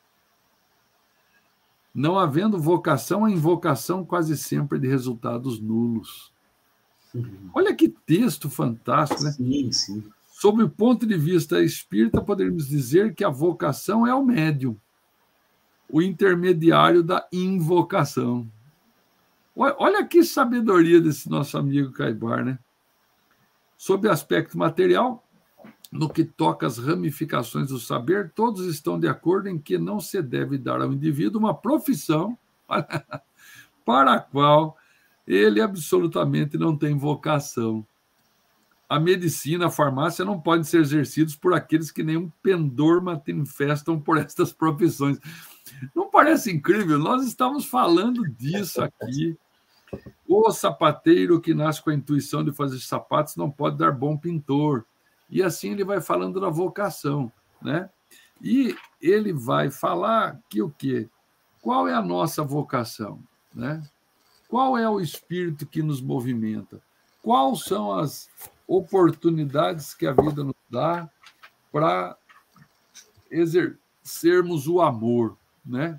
Não havendo vocação, a invocação quase sempre é de resultados nulos. Olha que texto fantástico, né? Sim, sim. Sob o ponto de vista espírita, poderíamos dizer que a vocação é o médium, o intermediário da invocação. Olha que sabedoria desse nosso amigo Caibar, né? Sob aspecto material, no que toca às ramificações do saber, todos estão de acordo em que não se deve dar ao indivíduo uma profissão para a qual ele absolutamente não tem vocação. A medicina, a farmácia não podem ser exercidos por aqueles que nem um pendor manifestam por estas profissões. Não parece incrível? Nós estamos falando disso aqui. O sapateiro que nasce com a intuição de fazer sapatos não pode dar bom pintor. E assim ele vai falando da vocação, né? E ele vai falar que o quê? Qual é a nossa vocação, né? Qual é o espírito que nos movimenta? Quais são as oportunidades que a vida nos dá para exercermos o amor, né?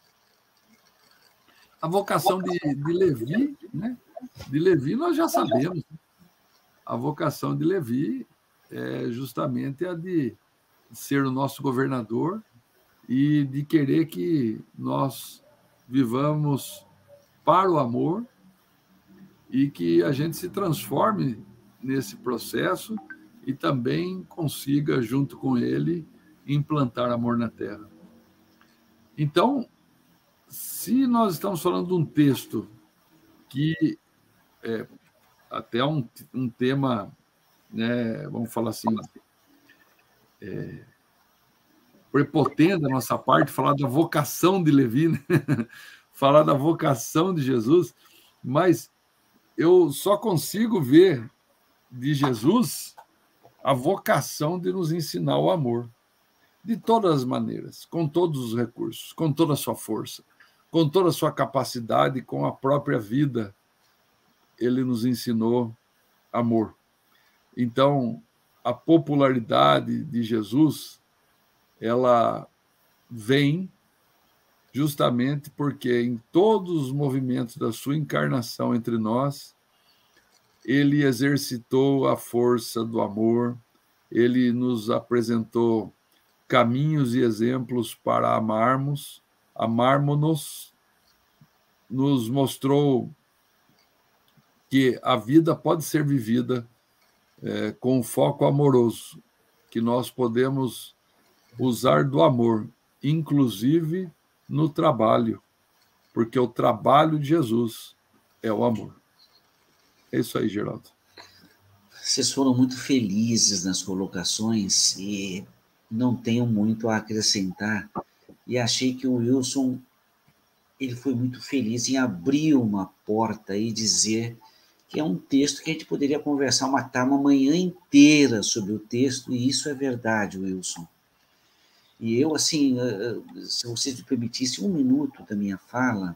A vocação de Levi, né? De Levi nós já sabemos. A vocação de Levi é justamente a de ser o nosso governador e de querer que nós vivamos para o amor e que a gente se transforme nesse processo e também consiga, junto com ele, implantar amor na Terra. Então, se nós estamos falando de um texto que é até um tema, né, vamos falar assim, prepotente da nossa parte, falar da vocação de Levi, né? Falar da vocação de Jesus, mas eu só consigo ver de Jesus a vocação de nos ensinar o amor, de todas as maneiras, com todos os recursos, com toda a sua força, com toda a sua capacidade, com a própria vida, ele nos ensinou amor. Então, a popularidade de Jesus, ela vem justamente porque em todos os movimentos da sua encarnação entre nós, ele exercitou a força do amor, ele nos apresentou caminhos e exemplos para amarmos-nos, nos mostrou que a vida pode ser vivida com foco amoroso, que nós podemos usar do amor, inclusive no trabalho, porque o trabalho de Jesus é o amor. É isso aí, Geraldo. Vocês foram muito felizes nas colocações e não tenho muito a acrescentar. E achei que o Wilson ele foi muito feliz em abrir uma porta e dizer que é um texto que a gente poderia conversar uma manhã inteira sobre o texto, e isso é verdade, Wilson. E eu, assim, se vocês me permitissem um minuto da minha fala,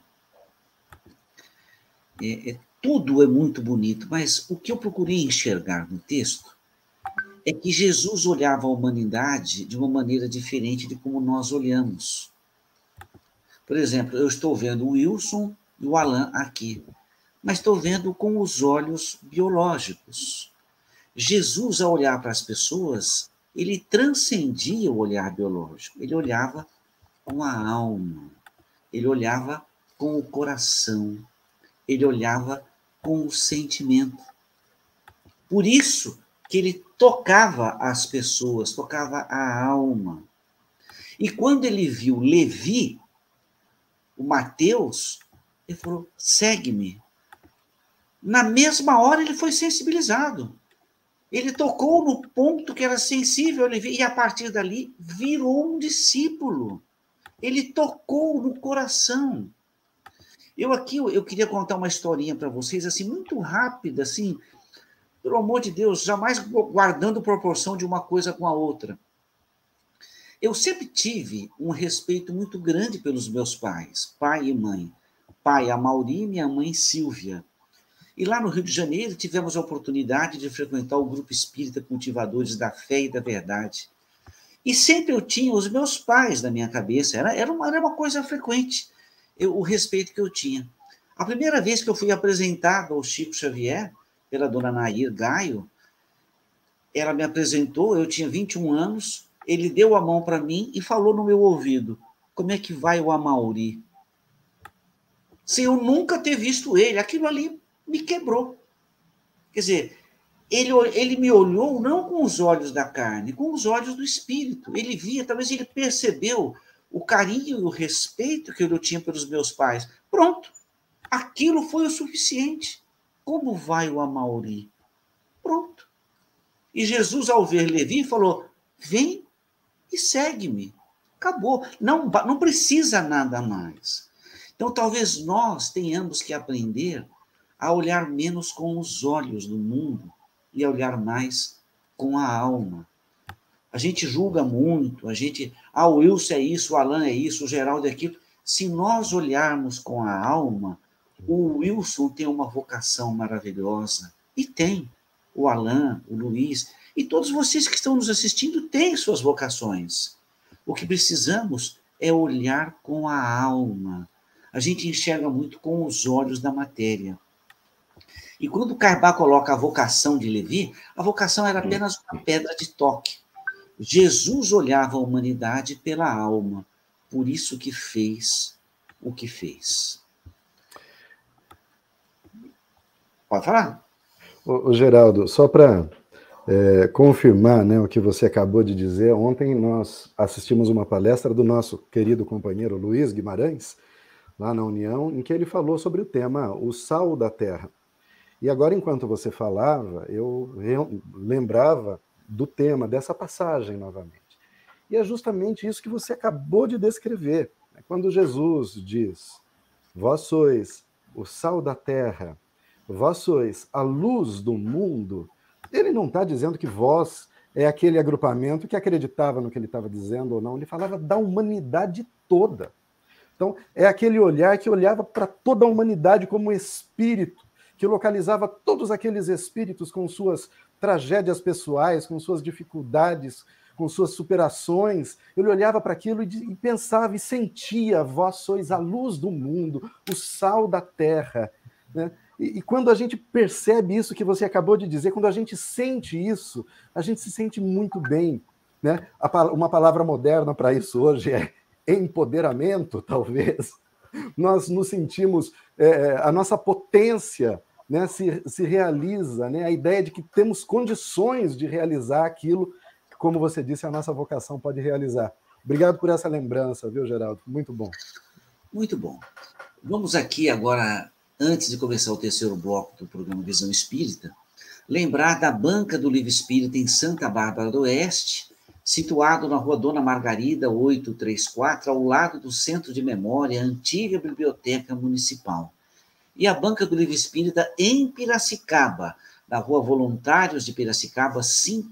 tudo é muito bonito, mas o que eu procurei enxergar no texto é que Jesus olhava a humanidade de uma maneira diferente de como nós olhamos. Por exemplo, eu estou vendo o Wilson e o Alan aqui, mas estou vendo com os olhos biológicos. Jesus, ao olhar para as pessoas, ele transcendia o olhar biológico, ele olhava com a alma, ele olhava com o coração, ele olhava com o sentimento. Por isso que ele tocava as pessoas, tocava a alma. E quando ele viu Levi, o Mateus, ele falou, segue-me. Na mesma hora ele foi sensibilizado. Ele tocou no ponto que era sensível a Levi, e a partir dali virou um discípulo. Ele tocou no coração. Eu queria contar uma historinha para vocês, assim, muito rápida, assim, pelo amor de Deus, jamais guardando proporção de uma coisa com a outra. Eu sempre tive um respeito muito grande pelos meus pais, pai e mãe. Pai, a Mauri, e minha mãe, Silvia. E lá no Rio de Janeiro tivemos a oportunidade de frequentar o Grupo Espírita Cultivadores da Fé e da Verdade. E sempre eu tinha os meus pais na minha cabeça, era uma coisa frequente, o respeito que eu tinha. A primeira vez que eu fui apresentado ao Chico Xavier, pela dona Nair Gaio, ela me apresentou, eu tinha 21 anos, ele deu a mão para mim e falou no meu ouvido, como é que vai o Amauri? Sem eu nunca ter visto ele, aquilo ali me quebrou. Quer dizer, ele me olhou não com os olhos da carne, com os olhos do espírito. Ele via, talvez ele percebeu o carinho e o respeito que eu tinha pelos meus pais. Pronto, aquilo foi o suficiente. Como vai o Amauri? Pronto. E Jesus, ao ver Levi, falou: vem e segue-me. Acabou. Não precisa nada mais. Então, talvez nós tenhamos que aprender a olhar menos com os olhos do mundo e a olhar mais com a alma. A gente julga muito, o Wilson é isso, o Alan é isso, o Geraldo é aquilo. Se nós olharmos com a alma, o Wilson tem uma vocação maravilhosa, e tem. O Alan, o Luiz, e todos vocês que estão nos assistindo têm suas vocações. O que precisamos é olhar com a alma. A gente enxerga muito com os olhos da matéria. E quando Carbá coloca a vocação de Levi, a vocação era apenas uma pedra de toque. Jesus olhava a humanidade pela alma, por isso que fez o que fez. Pode falar? Ô, Geraldo, só para confirmar, né, o que você acabou de dizer, ontem nós assistimos uma palestra do nosso querido companheiro Luiz Guimarães, lá na União, em que ele falou sobre o tema, o sal da terra. E agora, enquanto você falava, eu lembrava do tema, dessa passagem novamente. E é justamente isso que você acabou de descrever. Quando Jesus diz, vós sois o sal da terra, vós sois a luz do mundo, ele não está dizendo que vós é aquele agrupamento que acreditava no que ele estava dizendo ou não, ele falava da humanidade toda. Então, é aquele olhar que olhava para toda a humanidade como espírito, que localizava todos aqueles espíritos com suas tragédias pessoais, com suas dificuldades, com suas superações. Ele olhava para aquilo e pensava e sentia, vós sois a luz do mundo, o sal da terra, né? E quando a gente percebe isso que você acabou de dizer, quando a gente sente isso, a gente se sente muito bem, né? Uma palavra moderna para isso hoje é empoderamento, talvez. Nós nos sentimos, a nossa potência, né, se realiza, né? A ideia de que temos condições de realizar aquilo que, como você disse, a nossa vocação pode realizar. Obrigado por essa lembrança, viu, Geraldo? Muito bom. Muito bom. Vamos aqui agora, antes de começar o terceiro bloco do programa Visão Espírita, lembrar da Banca do Livro Espírita em Santa Bárbara do Oeste, situado na rua Dona Margarida, 834, ao lado do Centro de Memória, antiga Biblioteca Municipal. E a Banca do Livro Espírita em Piracicaba, na rua Voluntários de Piracicaba,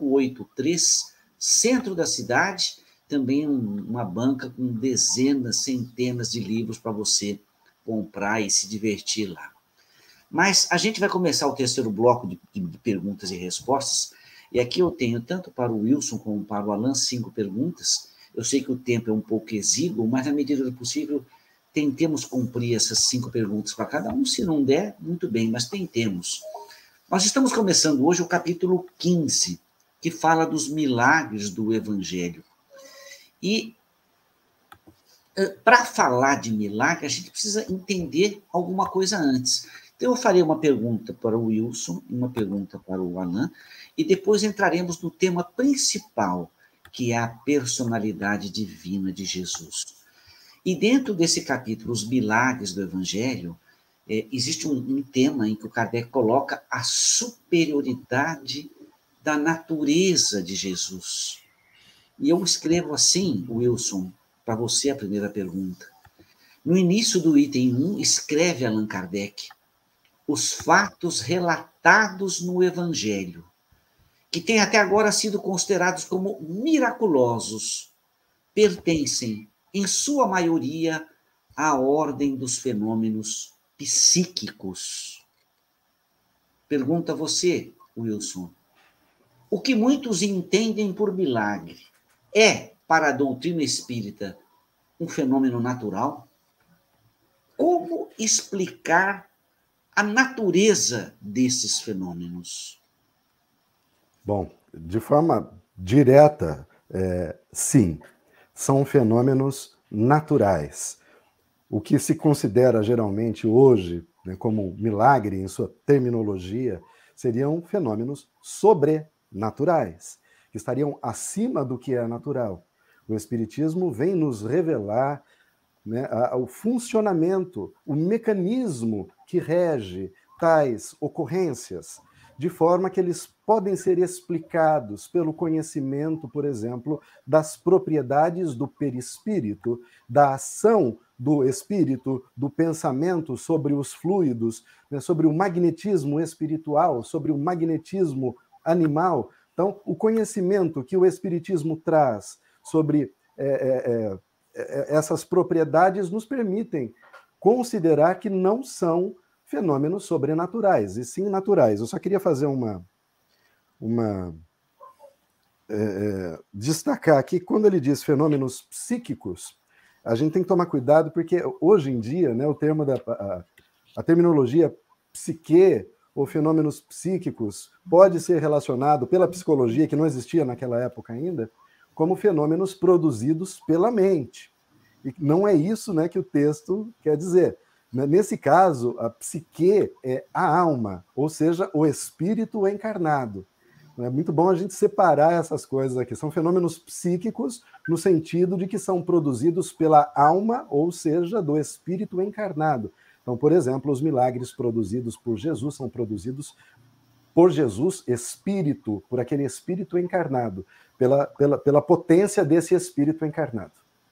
583, centro da cidade, também uma banca com dezenas, centenas de livros para você comprar e se divertir lá. Mas a gente vai começar o terceiro bloco de perguntas e respostas, e aqui eu tenho, tanto para o Wilson como para o Alan, 5 perguntas. Eu sei que o tempo é um pouco exíguo, mas na medida do possível, tentemos cumprir essas 5 perguntas para cada um. Se não der, muito bem, mas tentemos. Nós estamos começando hoje o capítulo 15, que fala dos milagres do Evangelho. E para falar de milagre, a gente precisa entender alguma coisa antes. Então, eu farei uma pergunta para o Wilson e uma pergunta para o Alan, e depois entraremos no tema principal, que é a personalidade divina de Jesus. E dentro desse capítulo, os milagres do Evangelho, existe um tema em que o Kardec coloca a superioridade da natureza de Jesus. E eu escrevo assim, Wilson, para você a primeira pergunta. No início do item 1, escreve Allan Kardec os fatos relatados no Evangelho, que têm até agora sido considerados como miraculosos, pertencem, em sua maioria, à ordem dos fenômenos psíquicos. Pergunta você, Wilson, o que muitos entendem por milagre é, para a doutrina espírita, um fenômeno natural? Como explicar a natureza desses fenômenos? Bom, de forma direta, sim, são fenômenos naturais. O que se considera geralmente hoje, né, como milagre, em sua terminologia, seriam fenômenos sobrenaturais, que estariam acima do que é natural. O Espiritismo vem nos revelar, né, o funcionamento, o mecanismo que rege tais ocorrências, de forma que eles podem ser explicados pelo conhecimento, por exemplo, das propriedades do perispírito, da ação do espírito, do pensamento sobre os fluidos, né, sobre o magnetismo espiritual, sobre o magnetismo animal. Então, o conhecimento que o Espiritismo traz sobre essas propriedades nos permitem considerar que não são fenômenos sobrenaturais, e sim naturais. Eu só queria fazer destacar aqui, quando ele diz fenômenos psíquicos, a gente tem que tomar cuidado, porque hoje em dia, né, o termo a terminologia psique ou fenômenos psíquicos pode ser relacionado pela psicologia, que não existia naquela época ainda, como fenômenos produzidos pela mente. E não é isso, né, que o texto quer dizer. Nesse caso, a psique é a alma, ou seja, o espírito encarnado. É muito bom a gente separar essas coisas aqui. São fenômenos psíquicos no sentido de que são produzidos pela alma, ou seja, do espírito encarnado. Então, por exemplo, os milagres produzidos por Jesus são produzidos por Jesus, espírito, por aquele espírito encarnado, pela potência desse espírito encarnado.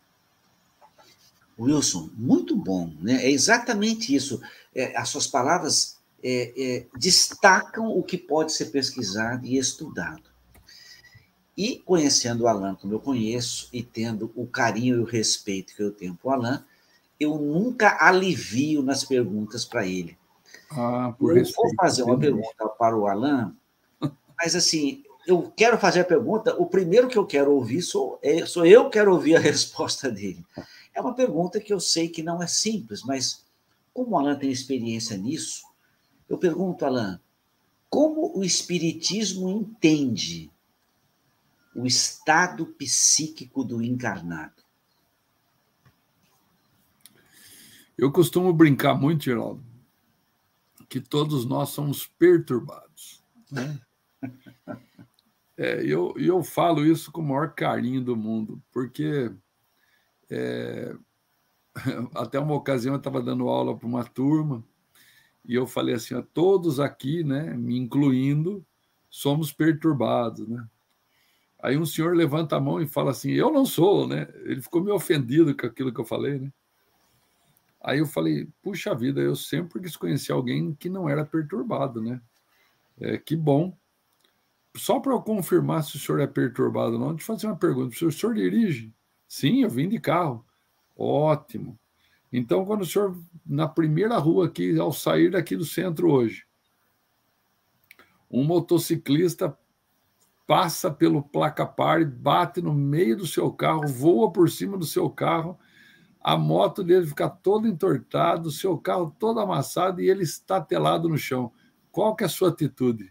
Wilson, muito bom, né? É exatamente isso. As suas palavras destacam o que pode ser pesquisado e estudado. E conhecendo o Alain como eu conheço, e tendo o carinho e o respeito que eu tenho por Alain, eu nunca alivio nas perguntas para ele. Por eu vou fazer uma pergunta para o Alain, mas assim, eu quero fazer a pergunta, o primeiro que eu quero ouvir sou eu que quero ouvir a resposta dele. É uma pergunta que eu sei que não é simples, mas como o Alain tem experiência nisso, eu pergunto, Alain, como o Espiritismo entende o estado psíquico do encarnado? Eu costumo brincar muito, Geraldo, que todos nós somos perturbados, né? Eu falo isso com o maior carinho do mundo, porque até uma ocasião eu estava dando aula para uma turma e eu falei assim, todos aqui, né, me incluindo, somos perturbados, né? Aí um senhor levanta a mão e fala assim, eu não sou, né? Ele ficou meio ofendido com aquilo que eu falei, né? Aí eu falei, puxa vida, eu sempre quis conhecer alguém que não era perturbado, né? Que bom. Só para eu confirmar se o senhor é perturbado ou não, deixa eu fazer uma pergunta. O senhor dirige? Sim, eu vim de carro. Ótimo. Então, quando o senhor, na primeira rua aqui, ao sair daqui do centro hoje, um motociclista passa pelo placa-par, bate no meio do seu carro, voa por cima do seu carro, a moto dele fica toda entortada, o seu carro todo amassado e ele estatelado no chão. Qual que é a sua atitude?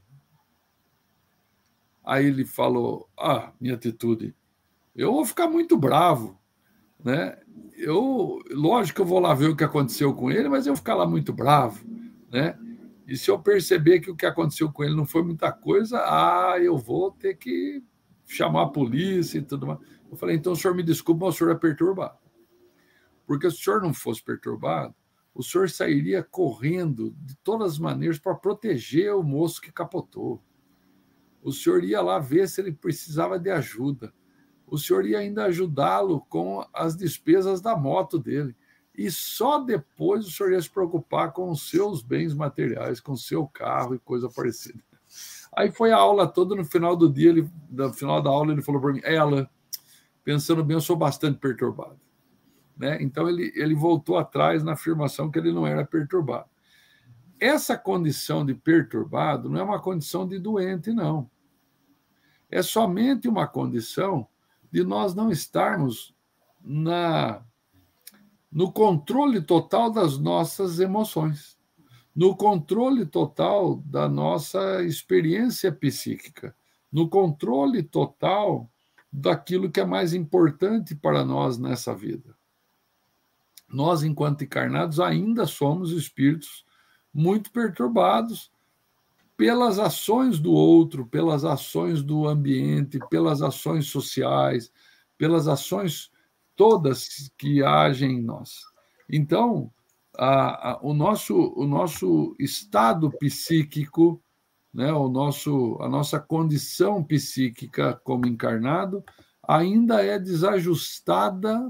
Aí ele falou, minha atitude, eu vou ficar muito bravo, né? Lógico que eu vou lá ver o que aconteceu com ele, mas eu vou ficar lá muito bravo, né? E se eu perceber que o que aconteceu com ele não foi muita coisa, eu vou ter que chamar a polícia e tudo mais. Eu falei, então o senhor me desculpa, mas o senhor é perturbado. Porque se o senhor não fosse perturbado, o senhor sairia correndo de todas as maneiras para proteger o moço que capotou. O senhor ia lá ver se ele precisava de ajuda. O senhor ia ainda ajudá-lo com as despesas da moto dele. E só depois o senhor ia se preocupar com os seus bens materiais, com o seu carro e coisa parecida. Aí foi a aula toda, no final do dia, no final da aula, ele falou para mim, Alain, pensando bem, eu sou bastante perturbado. Né? Então ele voltou atrás na afirmação que ele não era perturbado. Essa condição de perturbado não é uma condição de doente, não. É somente uma condição de nós não estarmos no controle total das nossas emoções, no controle total da nossa experiência psíquica, no controle total daquilo que é mais importante para nós nessa vida. Nós, enquanto encarnados, ainda somos espíritos muito perturbados pelas ações do outro, pelas ações do ambiente, pelas ações sociais, pelas ações todas que agem em nós. Então, o nosso estado psíquico, né, a nossa condição psíquica como encarnado, ainda é desajustada,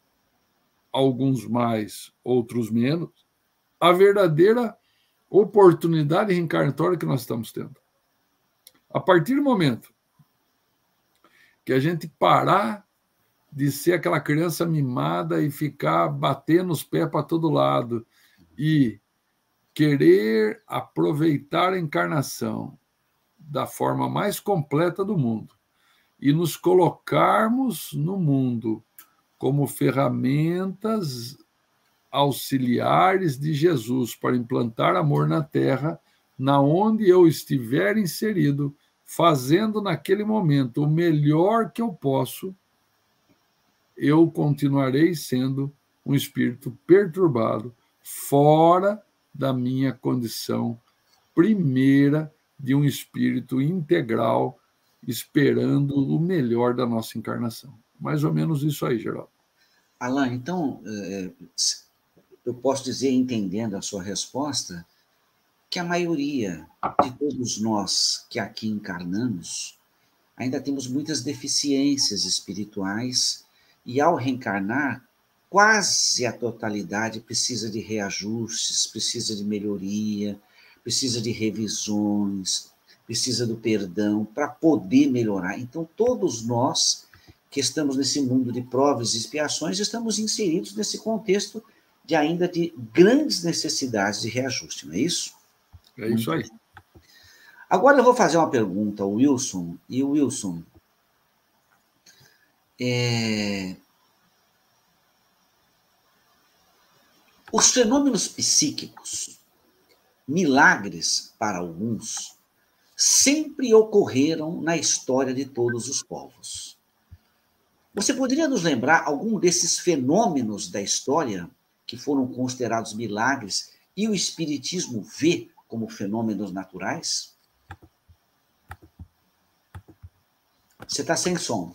alguns mais, outros menos, a verdadeira oportunidade reencarnatória que nós estamos tendo. A partir do momento que a gente parar de ser aquela criança mimada e ficar batendo os pés para todo lado e querer aproveitar a encarnação da forma mais completa do mundo e nos colocarmos no mundo como ferramentas auxiliares de Jesus para implantar amor na Terra, na onde eu estiver inserido, fazendo naquele momento o melhor que eu posso, eu continuarei sendo um espírito perturbado, fora da minha condição primeira de um espírito integral, esperando o melhor da nossa encarnação. Mais ou menos isso aí, Geraldo. Alain, então, eu posso dizer, entendendo a sua resposta, que a maioria de todos nós que aqui encarnamos ainda temos muitas deficiências espirituais e, ao reencarnar, quase a totalidade precisa de reajustes, precisa de melhoria, precisa de revisões, precisa do perdão para poder melhorar. Então, todos nós que estamos nesse mundo de provas e expiações estamos inseridos nesse contexto ainda de grandes necessidades de reajuste, não é isso? É isso aí. Agora eu vou fazer uma pergunta ao Wilson. E o Wilson, os fenômenos psíquicos, milagres para alguns, sempre ocorreram na história de todos os povos. Você poderia nos lembrar algum desses fenômenos da história que foram considerados milagres e o Espiritismo vê como fenômenos naturais? Você está sem som.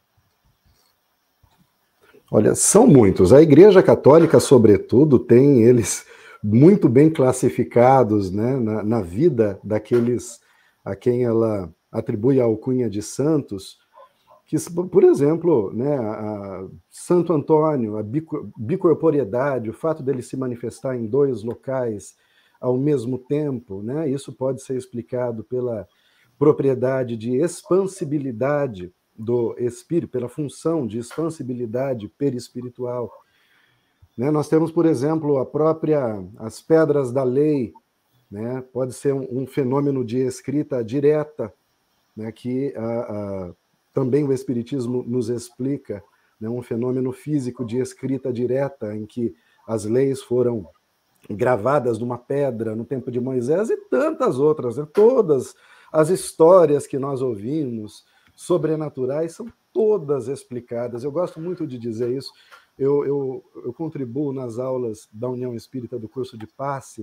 Olha, são muitos. A Igreja Católica, sobretudo, tem eles muito bem classificados, né, na vida daqueles a quem ela atribui a alcunha de santos, que, por exemplo, né, Santo Antônio, a bicorporiedade, o fato dele se manifestar em 2 locais ao mesmo tempo, né, isso pode ser explicado pela propriedade de expansibilidade do espírito, pela função de expansibilidade perispiritual. Né, nós temos, por exemplo, as pedras da lei, né, pode ser um fenômeno de escrita direta, né, que também o Espiritismo nos explica, né, um fenômeno físico de escrita direta, em que as leis foram gravadas numa pedra no tempo de Moisés, e tantas outras, né? Todas as histórias que nós ouvimos, sobrenaturais, são todas explicadas. Eu gosto muito de dizer isso. Eu contribuo nas aulas da União Espírita do curso de passe,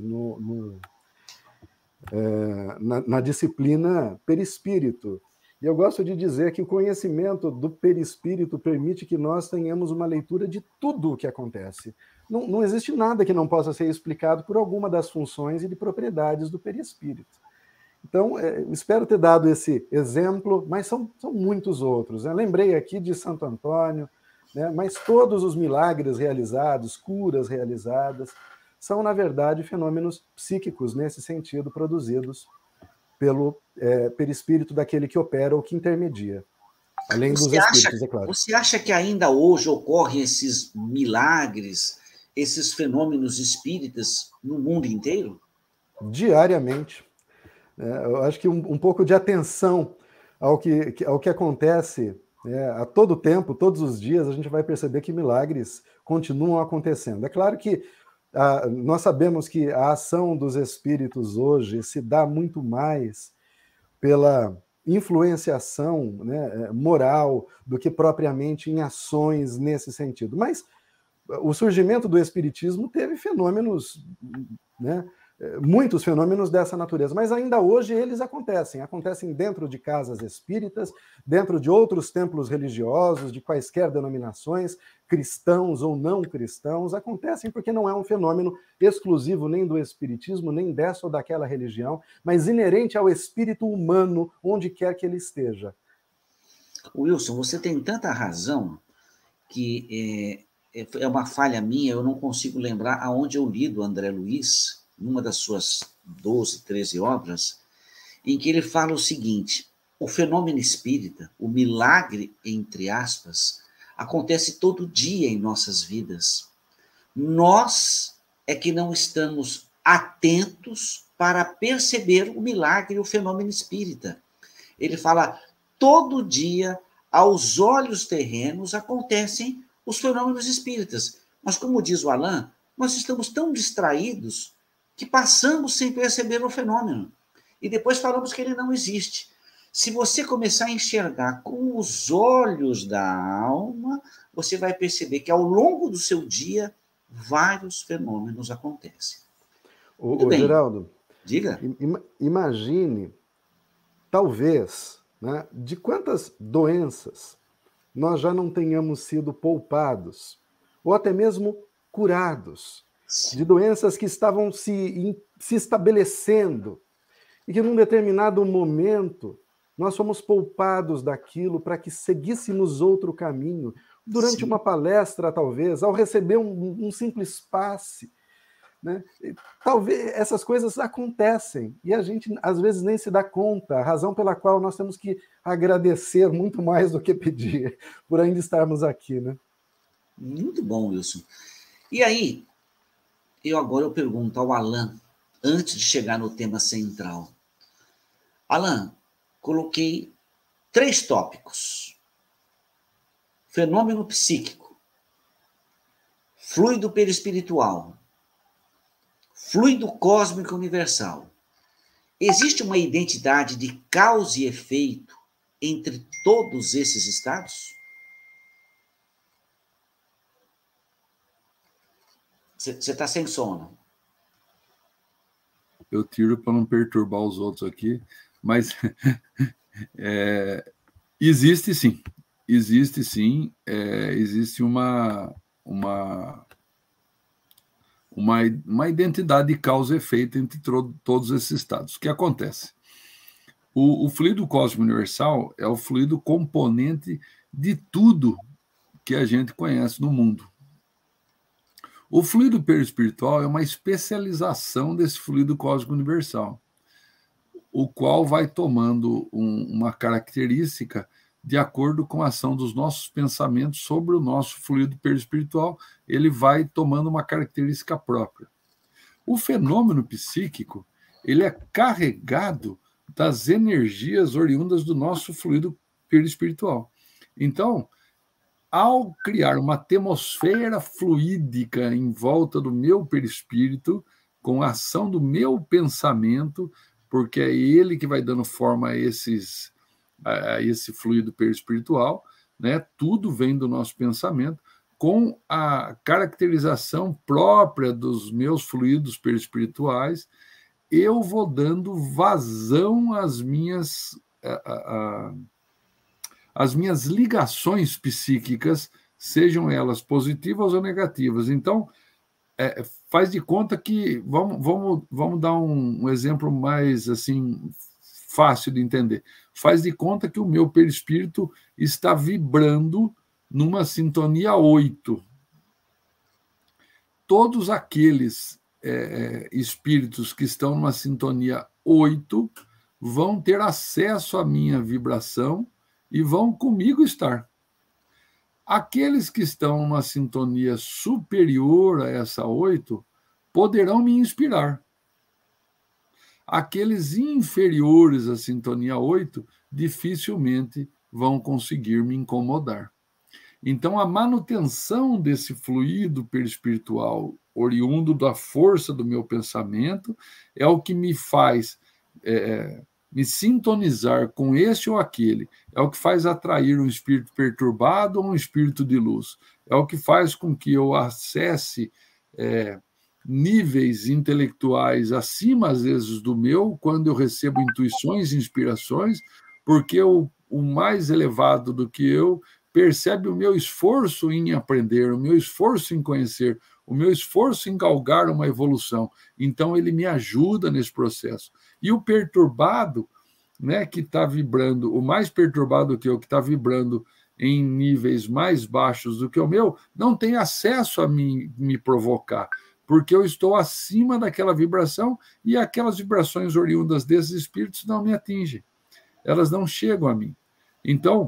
na disciplina perispírito. E eu gosto de dizer que o conhecimento do perispírito permite que nós tenhamos uma leitura de tudo o que acontece. Não existe nada que não possa ser explicado por alguma das funções e de propriedades do perispírito. Então, espero ter dado esse exemplo, mas são muitos outros. Eu lembrei aqui de Santo Antônio, né, mas todos os milagres realizados, curas realizadas, são, na verdade, fenômenos psíquicos, nesse sentido, produzidos pelo perispírito daquele que opera ou que intermedia, além dos espíritos, é claro. Você acha que ainda hoje ocorrem esses milagres, esses fenômenos espíritas no mundo inteiro? Diariamente. Eu acho que um pouco de atenção ao que acontece a todo tempo, todos os dias, a gente vai perceber que milagres continuam acontecendo. É claro que nós sabemos que a ação dos espíritos hoje se dá muito mais pela influenciação, né, moral do que propriamente em ações nesse sentido. Mas o surgimento do espiritismo teve fenômenos, né, muitos fenômenos dessa natureza, mas ainda hoje eles acontecem dentro de casas espíritas, dentro de outros templos religiosos, de quaisquer denominações, cristãos ou não cristãos, acontecem porque não é um fenômeno exclusivo nem do espiritismo, nem dessa ou daquela religião, mas inerente ao espírito humano, onde quer que ele esteja. Wilson, você tem tanta razão que é uma falha minha, eu não consigo lembrar aonde eu li do André Luiz, numa das suas 12, 13 obras, em que ele fala o seguinte: o fenômeno espírita, o milagre, entre aspas, acontece todo dia em nossas vidas. Nós é que não estamos atentos para perceber o milagre e o fenômeno espírita. Ele fala, todo dia, aos olhos terrenos, acontecem os fenômenos espíritas. Mas, como diz o Alain, nós estamos tão distraídos que passamos sem perceber o fenômeno. E depois falamos que ele não existe. Se você começar a enxergar com os olhos da alma, você vai perceber que ao longo do seu dia, vários fenômenos acontecem. Ô, Geraldo, diga. Imagine, talvez, né, de quantas doenças nós já não tenhamos sido poupados, ou até mesmo curados, de doenças que estavam se estabelecendo, e que num determinado momento nós fomos poupados daquilo para que seguíssemos outro caminho, durante Sim. uma palestra, talvez, ao receber um simples passe. Né? Talvez essas coisas acontecem, e a gente às vezes nem se dá conta, a razão pela qual nós temos que agradecer muito mais do que pedir, por ainda estarmos aqui. Né? Muito bom, Wilson. E aí, agora eu pergunto ao Alain, antes de chegar no tema central. Alain, coloquei 3 tópicos. Fenômeno psíquico, fluido perispiritual, fluido cósmico universal. Existe uma identidade de causa e efeito entre todos esses estados? Você está sem sono. Eu tiro para não perturbar os outros aqui, mas existe sim. Existe sim. Existe uma identidade de causa e efeito entre todos esses estados. O que acontece? O fluido cósmico universal é o fluido componente de tudo que a gente conhece no mundo. O fluido perispiritual é uma especialização desse fluido cósmico universal, o qual vai tomando uma característica de acordo com a ação dos nossos pensamentos sobre o nosso fluido perispiritual, ele vai tomando uma característica própria. O fenômeno psíquico, ele é carregado das energias oriundas do nosso fluido perispiritual. Então, ao criar uma atmosfera fluídica em volta do meu perispírito, com a ação do meu pensamento, porque é ele que vai dando forma a esse fluido perispiritual, né? Tudo vem do nosso pensamento, com a caracterização própria dos meus fluidos perispirituais, eu vou dando vazão às minhas ligações psíquicas, sejam elas positivas ou negativas. Então, faz de conta que, vamos dar um exemplo mais assim fácil de entender. Faz de conta que o meu perispírito está vibrando numa sintonia 8. Todos aqueles espíritos que estão numa sintonia 8 vão ter acesso à minha vibração e vão comigo estar. Aqueles que estão numa sintonia superior a essa 8 poderão me inspirar. Aqueles inferiores à sintonia 8 dificilmente vão conseguir me incomodar. Então, a manutenção desse fluido perispiritual oriundo da força do meu pensamento é o que me faz me sintonizar com esse ou aquele, é o que faz atrair um espírito perturbado ou um espírito de luz, é o que faz com que eu acesse níveis intelectuais acima, às vezes, do meu, quando eu recebo intuições, inspirações, porque o mais elevado do que eu percebe o meu esforço em aprender, o meu esforço em conhecer, o meu esforço em galgar uma evolução. Então, ele me ajuda nesse processo. E o perturbado, né, que está vibrando, o mais perturbado que eu, que está vibrando em níveis mais baixos do que o meu, não tem acesso a me provocar, porque eu estou acima daquela vibração e aquelas vibrações oriundas desses espíritos não me atingem. Elas não chegam a mim. Então,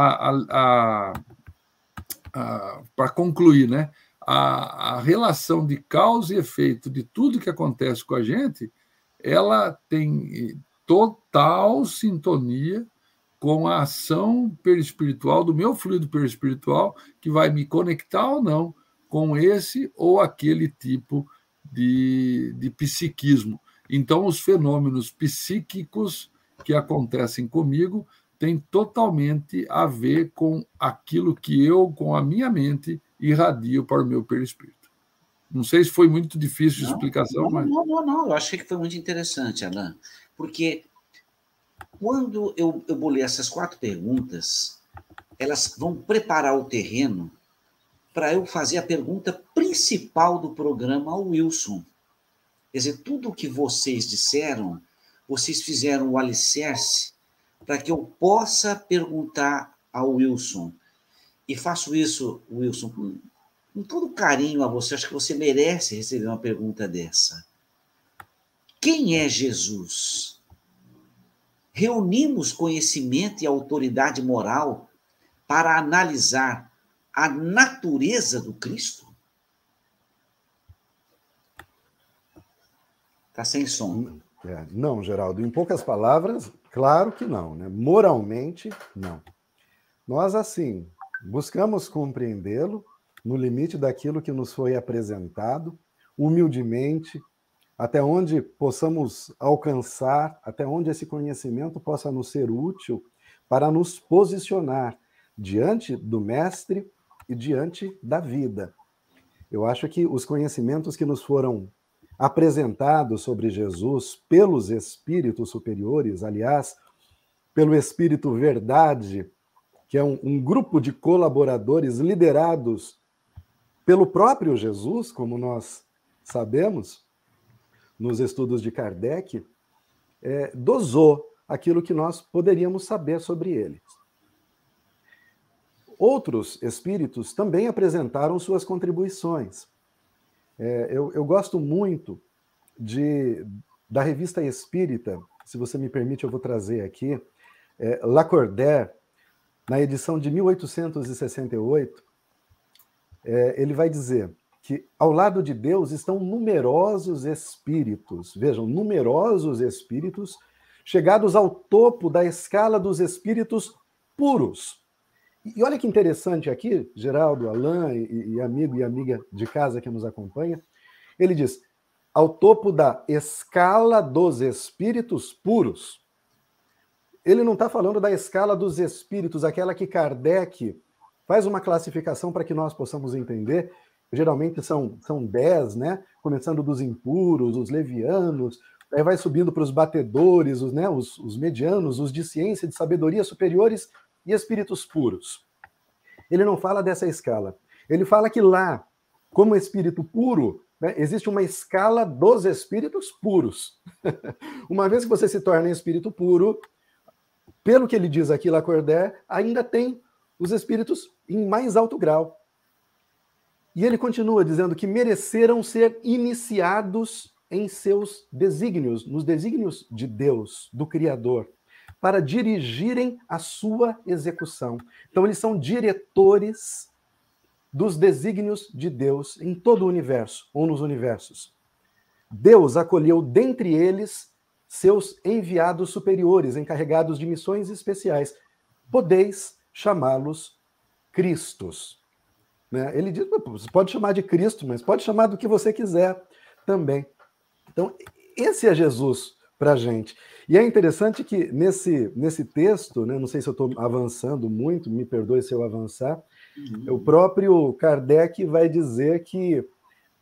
para concluir, né, a relação de causa e efeito de tudo que acontece com a gente, ela tem total sintonia com a ação perispiritual, do meu fluido perispiritual, que vai me conectar ou não com esse ou aquele tipo de psiquismo. Então, os fenômenos psíquicos que acontecem comigo têm totalmente a ver com aquilo que eu, com a minha mente, irradio para o meu perispírito. Não sei se foi muito difícil a explicação, mas... Não. Eu achei que foi muito interessante, Alain, porque quando eu bolei essas 4 perguntas, elas vão preparar o terreno para eu fazer a pergunta principal do programa ao Wilson. Quer dizer, tudo o que vocês disseram, vocês fizeram o alicerce para que eu possa perguntar ao Wilson. E faço isso, Wilson, com todo carinho a você. Acho que você merece receber uma pergunta dessa. Quem é Jesus? Reunimos conhecimento e autoridade moral para analisar a natureza do Cristo? Está sem som. Não, Geraldo, em poucas palavras, claro que não, né? Moralmente, não. Nós, assim, buscamos compreendê-lo no limite daquilo que nos foi apresentado, humildemente, até onde possamos alcançar, até onde esse conhecimento possa nos ser útil para nos posicionar diante do Mestre e diante da vida. Eu acho que os conhecimentos que nos foram apresentados sobre Jesus pelos espíritos superiores, aliás, pelo Espírito Verdade, que é um grupo de colaboradores liderados pelo próprio Jesus, como nós sabemos, nos estudos de Kardec, dosou aquilo que nós poderíamos saber sobre ele. Outros espíritos também apresentaram suas contribuições. Eu gosto muito da Revista Espírita, se você me permite, eu vou trazer aqui, Lacordaire, na edição de 1868, ele vai dizer que ao lado de Deus estão numerosos espíritos, vejam, numerosos espíritos, chegados ao topo da escala dos espíritos puros. E olha que interessante aqui, Geraldo, Alain e amigo e amiga de casa que nos acompanha, ele diz, ao topo da escala dos espíritos puros. Ele não está falando da escala dos espíritos, aquela que Kardec faz uma classificação para que nós possamos entender. Geralmente são 10, né? Começando dos impuros, os levianos, aí vai subindo para os batedores, os medianos, os de ciência, de sabedoria superiores e espíritos puros. Ele não fala dessa escala. Ele fala que lá, como espírito puro, né, existe uma escala dos espíritos puros. Uma vez que você se torna espírito puro, pelo que ele diz aqui, Lacordaire, ainda tem os espíritos em mais alto grau. E ele continua dizendo que mereceram ser iniciados em seus desígnios, nos desígnios de Deus, do Criador, para dirigirem a sua execução. Então, eles são diretores dos desígnios de Deus em todo o universo, ou nos universos. Deus acolheu dentre eles seus enviados superiores, encarregados de missões especiais. Podeis chamá-los Cristos. Né? Ele diz, você pode chamar de Cristo, mas pode chamar do que você quiser também. Então, esse é Jesus para a gente. E é interessante que nesse texto, né, não sei se eu estou avançando muito, me perdoe se eu avançar, o próprio Kardec vai dizer que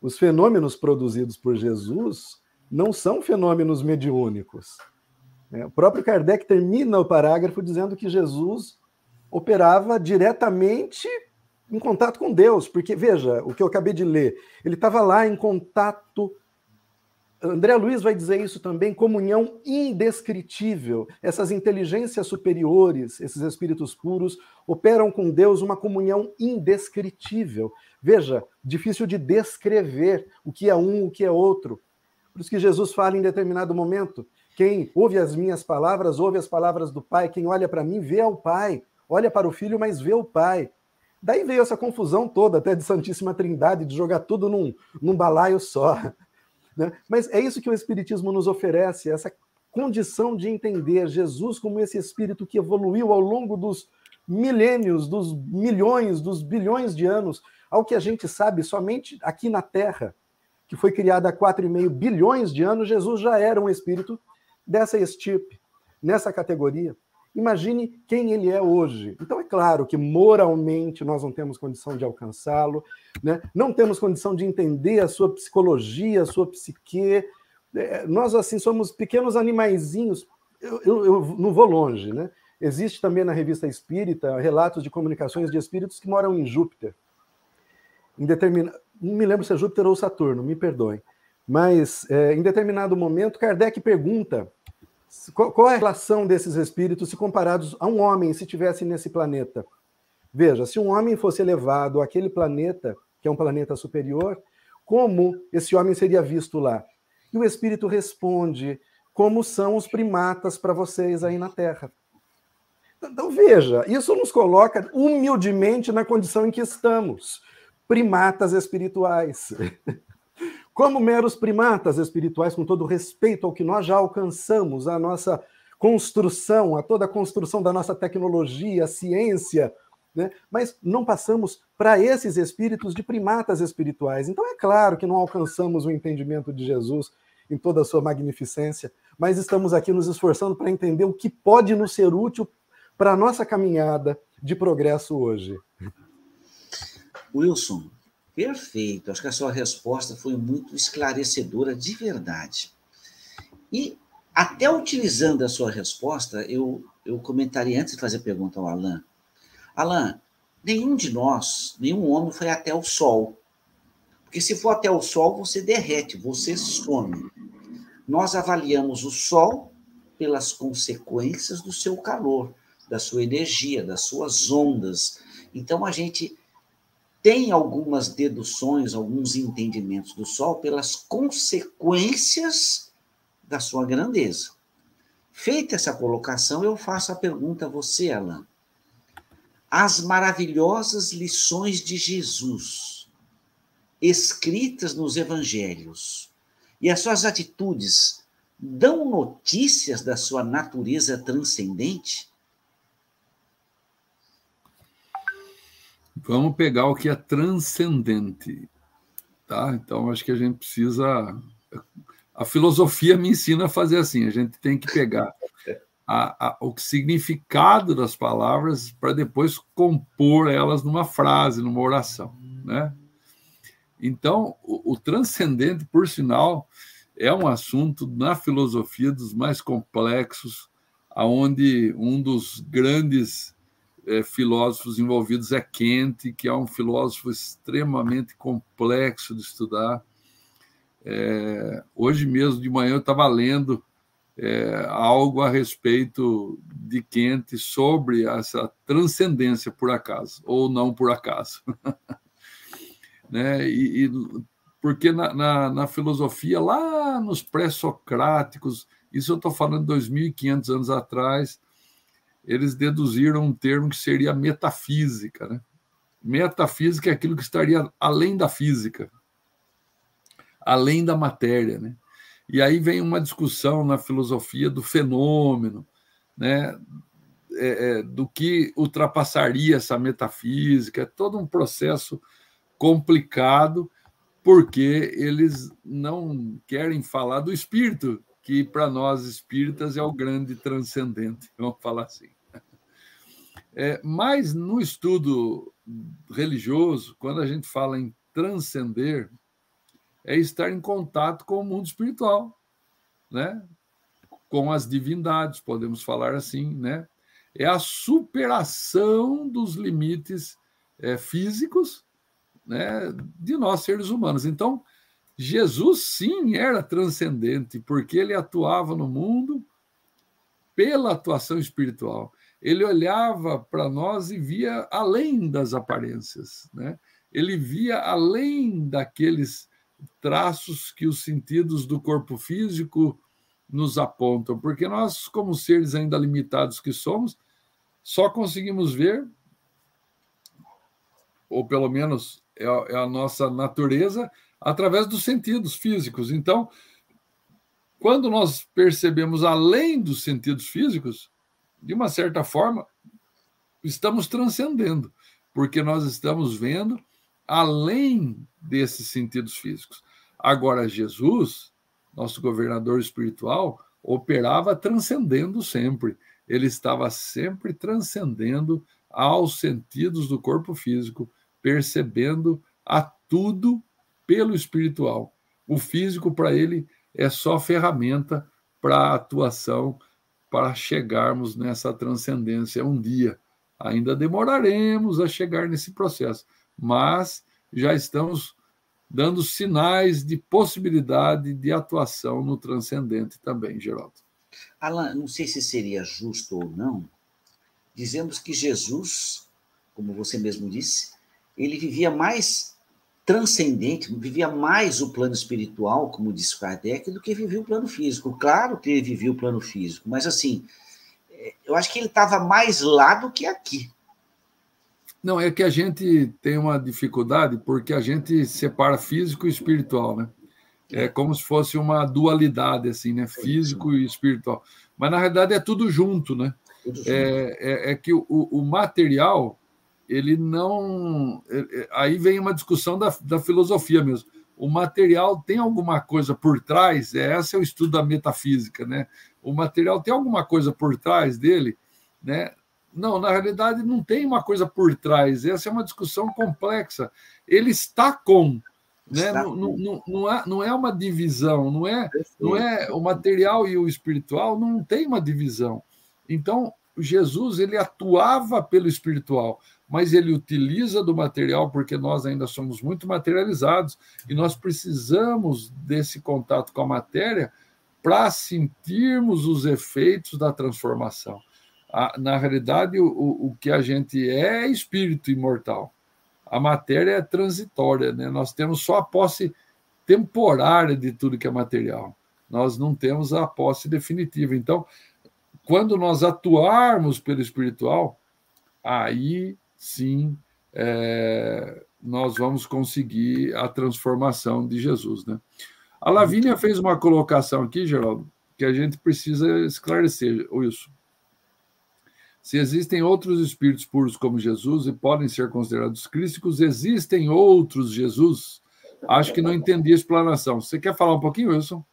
Os fenômenos produzidos por Jesus não são fenômenos mediúnicos. O próprio Kardec termina o parágrafo dizendo que Jesus operava diretamente em contato com Deus, porque, veja, o que eu acabei de ler, ele estava lá em contato. André Luiz vai dizer isso também, comunhão indescritível. Essas inteligências superiores, esses espíritos puros, operam com Deus uma comunhão indescritível. Veja, difícil de descrever o que é um, o que é outro. Por isso que Jesus fala em determinado momento, quem ouve as minhas palavras, ouve as palavras do Pai, quem olha para mim, vê ao Pai. Olha para o Filho, mas vê o Pai. Daí veio essa confusão toda, até de Santíssima Trindade, de jogar tudo num balaio só. Né? Mas é isso que o Espiritismo nos oferece, essa condição de entender Jesus como esse Espírito que evoluiu ao longo dos milênios, dos milhões, dos bilhões de anos, ao que a gente sabe somente aqui na Terra, que foi criada há 4,5 bilhões de anos, Jesus já era um Espírito dessa estirpe, nessa categoria. Imagine quem ele é hoje. Então, é claro que moralmente nós não temos condição de alcançá-lo, né? Não temos condição de entender a sua psicologia, a sua psique. Nós, assim, somos pequenos animaizinhos. Eu não vou longe, né? Existe também na Revista Espírita relatos de comunicações de espíritos que moram em Júpiter. Não me lembro se é Júpiter ou Saturno, me perdoem. Mas, em determinado momento, Kardec pergunta qual é a relação desses espíritos se comparados a um homem, se estivesse nesse planeta. Veja, se um homem fosse elevado àquele planeta, que é um planeta superior, como esse homem seria visto lá? E o espírito responde, como são os primatas para vocês aí na Terra. Então, veja, isso nos coloca humildemente na condição em que estamos. Primatas espirituais. Como meros primatas espirituais, com todo respeito ao que nós já alcançamos, a nossa construção, a toda a construção da nossa tecnologia, a ciência, né? Mas não passamos para esses espíritos de primatas espirituais. Então é claro que não alcançamos o entendimento de Jesus em toda a sua magnificência, mas estamos aqui nos esforçando para entender o que pode nos ser útil para a nossa caminhada de progresso hoje. Wilson, perfeito. Acho que a sua resposta foi muito esclarecedora de verdade. E até utilizando a sua resposta, eu comentaria antes de fazer a pergunta ao Alain. Alain, nenhum de nós, nenhum homem foi até o Sol. Porque se for até o Sol, você derrete, você some. Nós avaliamos o Sol pelas consequências do seu calor, da sua energia, das suas ondas. Então, a gente tem algumas deduções, alguns entendimentos do Sol pelas consequências da sua grandeza. Feita essa colocação, eu faço a pergunta a você, Alain. As maravilhosas lições de Jesus, escritas nos evangelhos, e as suas atitudes dão notícias da sua natureza transcendente? Vamos pegar o que é transcendente, tá? Então, acho que a gente precisa... A filosofia me ensina a fazer assim, a gente tem que pegar o significado das palavras para depois compor elas numa frase, numa oração, né? Então, o transcendente, por sinal, é um assunto na filosofia dos mais complexos, onde um dos grandes filósofos envolvidos é Kant, que é um filósofo extremamente complexo de estudar. Hoje mesmo de manhã eu estava lendo algo a respeito de Kant sobre essa transcendência por acaso, ou não por acaso. Né? Porque na filosofia, lá nos pré-socráticos, isso eu estou falando de 2.500 anos atrás, eles deduziram um termo que seria metafísica, né? Metafísica é aquilo que estaria além da física, além da matéria, né? E aí vem uma discussão na filosofia do fenômeno, né? Do que ultrapassaria essa metafísica, é todo um processo complicado, porque eles não querem falar do espírito, que para nós espíritas é o grande transcendente, vamos falar assim. Mas no estudo religioso, quando a gente fala em transcender, é estar em contato com o mundo espiritual, né? Com as divindades, podemos falar assim, né? É a superação dos limites físicos, né, de nós, seres humanos. Então, Jesus, sim, era transcendente, porque ele atuava no mundo pela atuação espiritual. Ele olhava para nós e via além das aparências, né? Ele via além daqueles traços que os sentidos do corpo físico nos apontam, porque nós, como seres ainda limitados que somos, só conseguimos ver, ou pelo menos é a nossa natureza, através dos sentidos físicos. Então, quando nós percebemos além dos sentidos físicos, de uma certa forma, estamos transcendendo, porque nós estamos vendo além desses sentidos físicos. Agora, Jesus, nosso governador espiritual, operava transcendendo sempre. Ele estava sempre transcendendo aos sentidos do corpo físico, percebendo a tudo pelo espiritual. O físico, para ele, é só ferramenta para a atuação, para chegarmos nessa transcendência um dia. Ainda demoraremos a chegar nesse processo, mas já estamos dando sinais de possibilidade de atuação no transcendente também, Geraldo. Alan, não sei se seria justo ou não, dizemos que Jesus, como você mesmo disse, ele vivia mais transcendente, vivia mais o plano espiritual, como disse Kardec, do que vivia o plano físico. Claro que ele vivia o plano físico, mas assim, eu acho que ele estava mais lá do que aqui. Não, é que a gente tem uma dificuldade porque a gente separa físico e espiritual, né? É como se fosse uma dualidade, assim, né? Físico e espiritual. Mas, na realidade, é tudo junto, né? Tudo junto. É que o material, ele não... Aí vem uma discussão da filosofia mesmo. O material tem alguma coisa por trás, esse é o estudo da metafísica, né? O material tem alguma coisa por trás dele, né? Não, na realidade, não tem uma coisa por trás. Essa é uma discussão complexa. Ele está com... Né? Não é uma divisão, não é o material e o espiritual, não tem uma divisão. Então, Jesus, ele atuava pelo espiritual, mas ele utiliza do material porque nós ainda somos muito materializados e nós precisamos desse contato com a matéria para sentirmos os efeitos da transformação. Na realidade, o que a gente é espírito imortal. A matéria é transitória, né? Nós temos só a posse temporária de tudo que é material. Nós não temos a posse definitiva. Então, quando nós atuarmos pelo espiritual, aí sim nós vamos conseguir a transformação de Jesus, né? A Lavínia fez uma colocação aqui, Geraldo, que a gente precisa esclarecer, Wilson. Se existem outros espíritos puros como Jesus e podem ser considerados crísticos, existem outros Jesus? Acho que não entendi a explanação. Você quer falar um pouquinho, Wilson?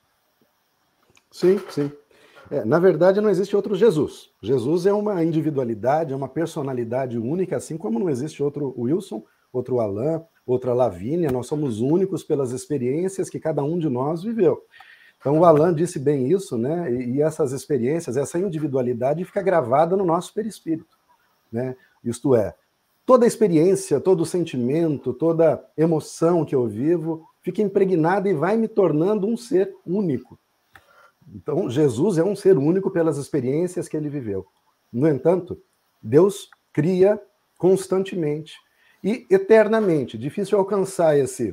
Sim, sim. Na verdade, não existe outro Jesus. Jesus é uma individualidade, é uma personalidade única, assim como não existe outro Wilson, outro Alan, outra Lavínia. Nós somos únicos pelas experiências que cada um de nós viveu. Então, o Alan disse bem isso, né? E essas experiências, essa individualidade fica gravada no nosso perispírito, né? Isto é, toda experiência, todo sentimento, toda emoção que eu vivo fica impregnada e vai me tornando um ser único. Então, Jesus é um ser único pelas experiências que ele viveu. No entanto, Deus cria constantemente e eternamente. Difícil alcançar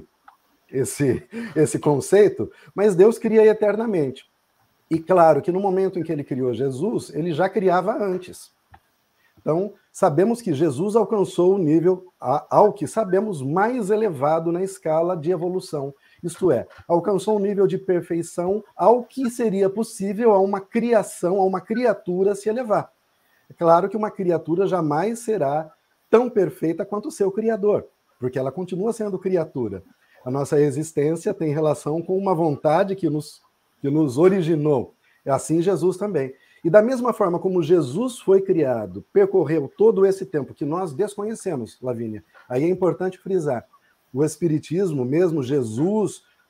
esse conceito, mas Deus cria eternamente. E claro que no momento em que ele criou Jesus, ele já criava antes. Então, sabemos que Jesus alcançou o nível ao que sabemos mais elevado na escala de evolução. Isto é, alcançou um nível de perfeição ao que seria possível a uma criação, a uma criatura se elevar. É claro que uma criatura jamais será tão perfeita quanto o seu Criador, porque ela continua sendo criatura. A nossa existência tem relação com uma vontade que nos originou. É assim Jesus também. E da mesma forma como Jesus foi criado, percorreu todo esse tempo que nós desconhecemos, Lavínia, aí é importante frisar, o Espiritismo, mesmo Jesus,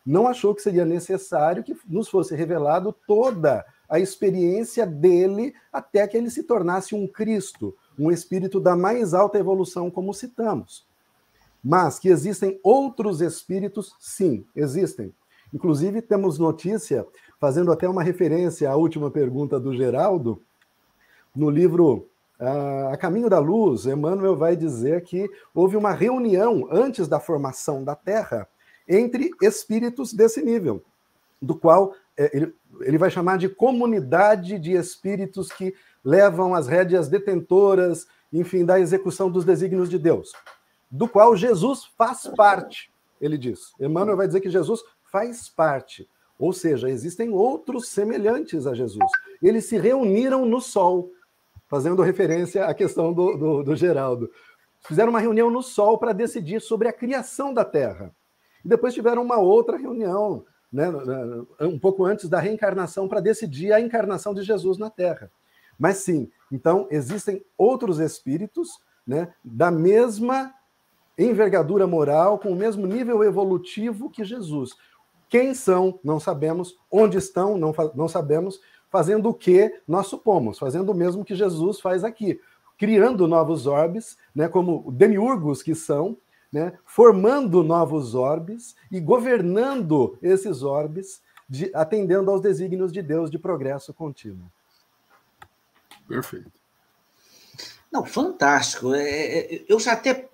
não achou que seria necessário que nos fosse revelado toda a experiência dele até que ele se tornasse um Cristo, um espírito da mais alta evolução, como citamos. Mas que existem outros espíritos, sim, existem. Inclusive, temos notícia, fazendo até uma referência à última pergunta do Geraldo, no livro A Caminho da Luz, Emmanuel vai dizer que houve uma reunião antes da formação da Terra entre espíritos desse nível, do qual ele vai chamar de comunidade de espíritos que levam as rédeas detentoras, enfim, da execução dos desígnios de Deus, do qual Jesus faz parte, ele diz. Emmanuel vai dizer que Jesus faz parte, ou seja, existem outros semelhantes a Jesus. Eles se reuniram no Sol, fazendo referência à questão do Geraldo. Fizeram uma reunião no Sol para decidir sobre a criação da Terra. E depois tiveram uma outra reunião, né, um pouco antes da reencarnação, para decidir a encarnação de Jesus na Terra. Mas sim, então existem outros espíritos, né, da mesma envergadura moral, com o mesmo nível evolutivo que Jesus. Quem são, não sabemos. Onde estão, não sabemos. Fazendo o que nós supomos, fazendo o mesmo que Jesus faz aqui, criando novos orbes, né, como demiurgos que são, né, formando novos orbes e governando esses orbes, atendendo aos desígnios de Deus de progresso contínuo. Perfeito. Não, fantástico. Eu já até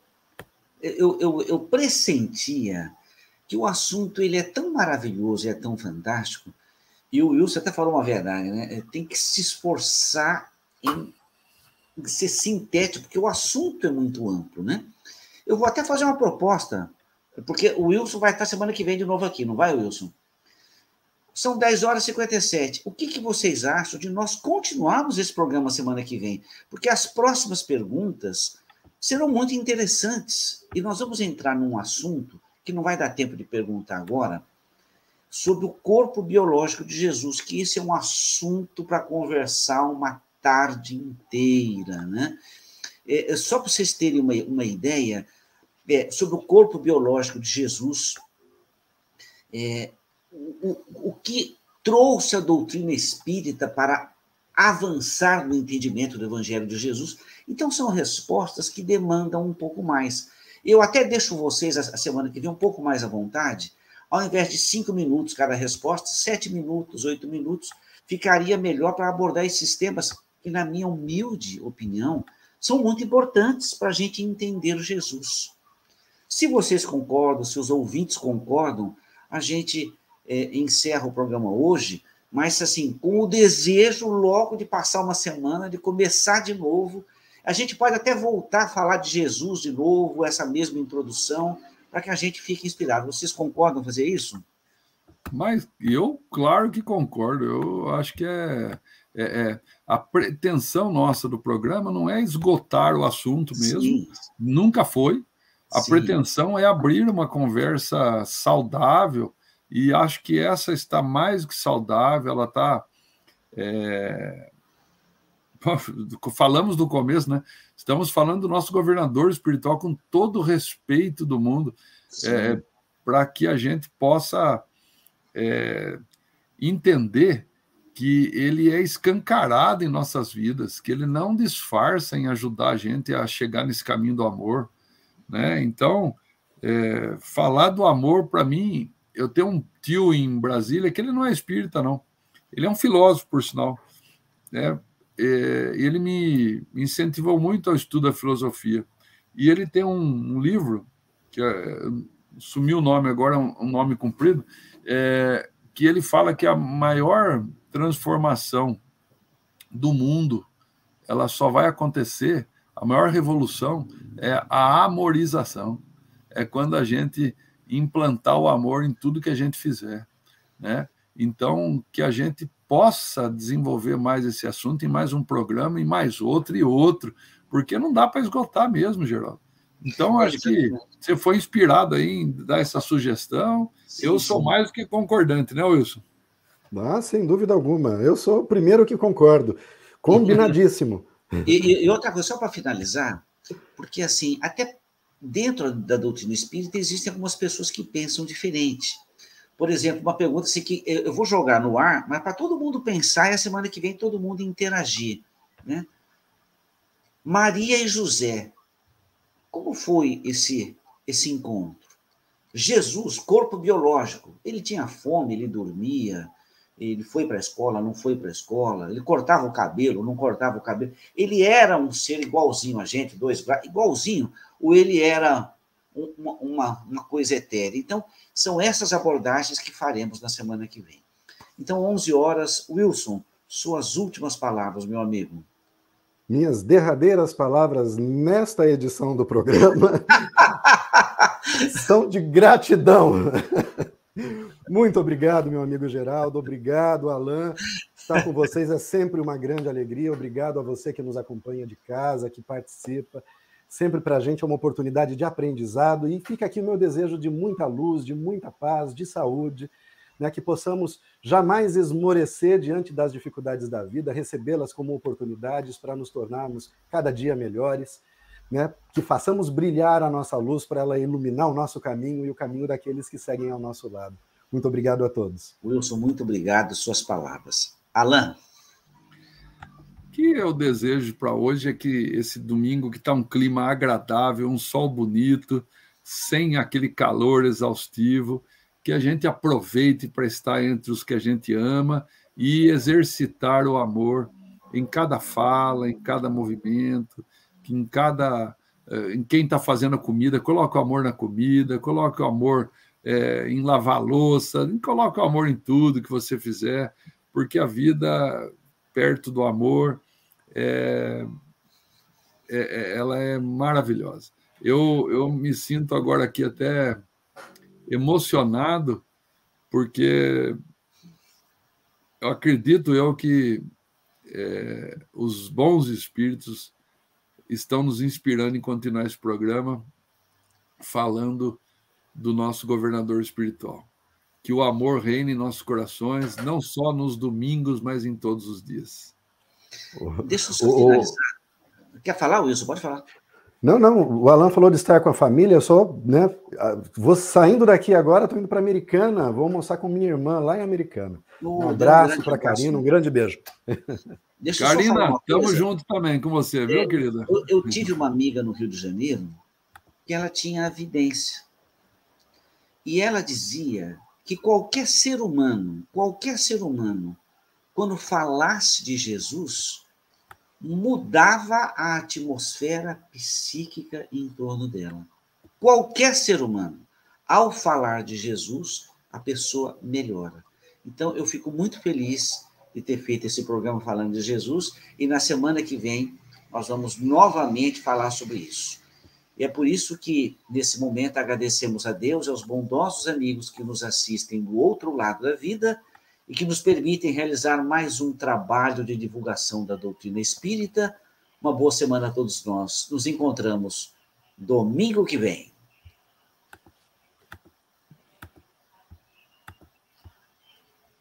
eu pressentia que o assunto ele é tão maravilhoso e é tão fantástico. E o Wilson até falou uma verdade, né? Tem que se esforçar em ser sintético, porque o assunto é muito amplo, né? Eu vou até fazer uma proposta, porque o Wilson vai estar semana que vem de novo aqui, não vai, Wilson? São 10h57. O que vocês acham de nós continuarmos esse programa semana que vem? Porque as próximas perguntas serão muito interessantes. E nós vamos entrar num assunto que não vai dar tempo de perguntar agora, sobre o corpo biológico de Jesus, que esse é um assunto para conversar uma tarde inteira, né? Só para vocês terem uma ideia, sobre o corpo biológico de Jesus, o que trouxe a doutrina espírita para avançar no entendimento do Evangelho de Jesus, então são respostas que demandam um pouco mais. Eu até deixo vocês, a semana que vem, um pouco mais à vontade. Ao invés de 5 minutos cada resposta, 7 minutos, 8 minutos, ficaria melhor para abordar esses temas que, na minha humilde opinião, são muito importantes para a gente entender o Jesus. Se vocês concordam, se os ouvintes concordam, a gente encerra o programa hoje, mas assim, com o desejo logo de passar uma semana, de começar de novo. A gente pode até voltar a falar de Jesus de novo, essa mesma introdução, para que a gente fique inspirado. Vocês concordam em fazer isso? Mas eu, claro que concordo. Eu acho que a pretensão nossa do programa não é esgotar o assunto mesmo. Sim. Nunca foi. A pretensão é abrir uma conversa saudável, e acho que essa está mais que saudável. Ela está... Falamos do começo, né? Estamos falando do nosso governador espiritual com todo o respeito do mundo, para que a gente possa entender que ele é escancarado em nossas vidas, que ele não disfarça em ajudar a gente a chegar nesse caminho do amor, né? Então, falar do amor, para mim, eu tenho um tio em Brasília que ele não é espírita, não. Ele é um filósofo, por sinal, né? Ele me incentivou muito ao estudo da filosofia. E ele tem um livro, que sumiu o nome agora, um nome comprido, que ele fala que a maior transformação do mundo, ela só vai acontecer, a maior revolução é a amorização. É quando a gente implantar o amor em tudo que a gente fizer, né? Então, que a gente possa desenvolver mais esse assunto em mais um programa, em mais outro e outro, porque não dá para esgotar mesmo, Geraldo. Então, acho que você foi inspirado aí em dar essa sugestão. Eu sou mais do que concordante, né, Wilson? Sem dúvida alguma. Eu sou o primeiro que concordo. Combinadíssimo. E outra coisa, só para finalizar, porque assim, até dentro da doutrina espírita existem algumas pessoas que pensam diferente. Por exemplo, uma pergunta assim que eu vou jogar no ar, mas para todo mundo pensar e a semana que vem todo mundo interagir, né? Maria e José, como foi esse encontro? Jesus, corpo biológico, ele tinha fome, ele dormia, ele foi para a escola, não foi para a escola, ele cortava o cabelo, não cortava o cabelo. Ele era um ser igualzinho a gente, igualzinho, ou ele era uma coisa etérea? Então, são essas abordagens que faremos na semana que vem. Então, 11 horas, Wilson, suas últimas palavras, meu amigo. Minhas derradeiras palavras nesta edição do programa são de gratidão. Muito obrigado, meu amigo Geraldo. Obrigado, Alain. Estar com vocês é sempre uma grande alegria. Obrigado a você que nos acompanha de casa, que participa. Sempre para a gente é uma oportunidade de aprendizado. E fica aqui o meu desejo de muita luz, de muita paz, de saúde, né, que possamos jamais esmorecer diante das dificuldades da vida, recebê-las como oportunidades para nos tornarmos cada dia melhores, né, que façamos brilhar a nossa luz para ela iluminar o nosso caminho e o caminho daqueles que seguem ao nosso lado. Muito obrigado a todos. Wilson, muito obrigado, suas palavras. Alain. O que eu desejo para hoje é que esse domingo, que está um clima agradável, um sol bonito, sem aquele calor exaustivo, que a gente aproveite para estar entre os que a gente ama e exercitar o amor em cada fala, em cada movimento, em quem está fazendo a comida. Coloca o amor na comida, coloca o amor em lavar a louça, coloca o amor em tudo que você fizer, porque a vida perto do amor ela é maravilhosa. Eu me sinto agora aqui até emocionado, porque eu acredito que os bons espíritos estão nos inspirando em continuar esse programa falando do nosso governador espiritual. Que o amor reine em nossos corações, não só nos domingos, mas em todos os dias. Deixa eu só finalizar. Quer falar, Wilson? Pode falar. Não, o Alain falou de estar com a família, eu só, né, vou saindo daqui agora, estou indo para Americana, vou almoçar com minha irmã lá em Americana. Um abraço para a Karina, um grande beijo. Karina, estamos juntos também com você, viu, querida? Eu tive uma amiga no Rio de Janeiro que ela tinha evidência. E ela dizia que qualquer ser humano, quando falasse de Jesus, mudava a atmosfera psíquica em torno dela. Qualquer ser humano, ao falar de Jesus, a pessoa melhora. Então, eu fico muito feliz de ter feito esse programa falando de Jesus, e na semana que vem nós vamos novamente falar sobre isso. E é por isso que, nesse momento, agradecemos a Deus e aos bondosos amigos que nos assistem do outro lado da vida e que nos permitem realizar mais um trabalho de divulgação da doutrina espírita. Uma boa semana a todos nós. Nos encontramos domingo que vem.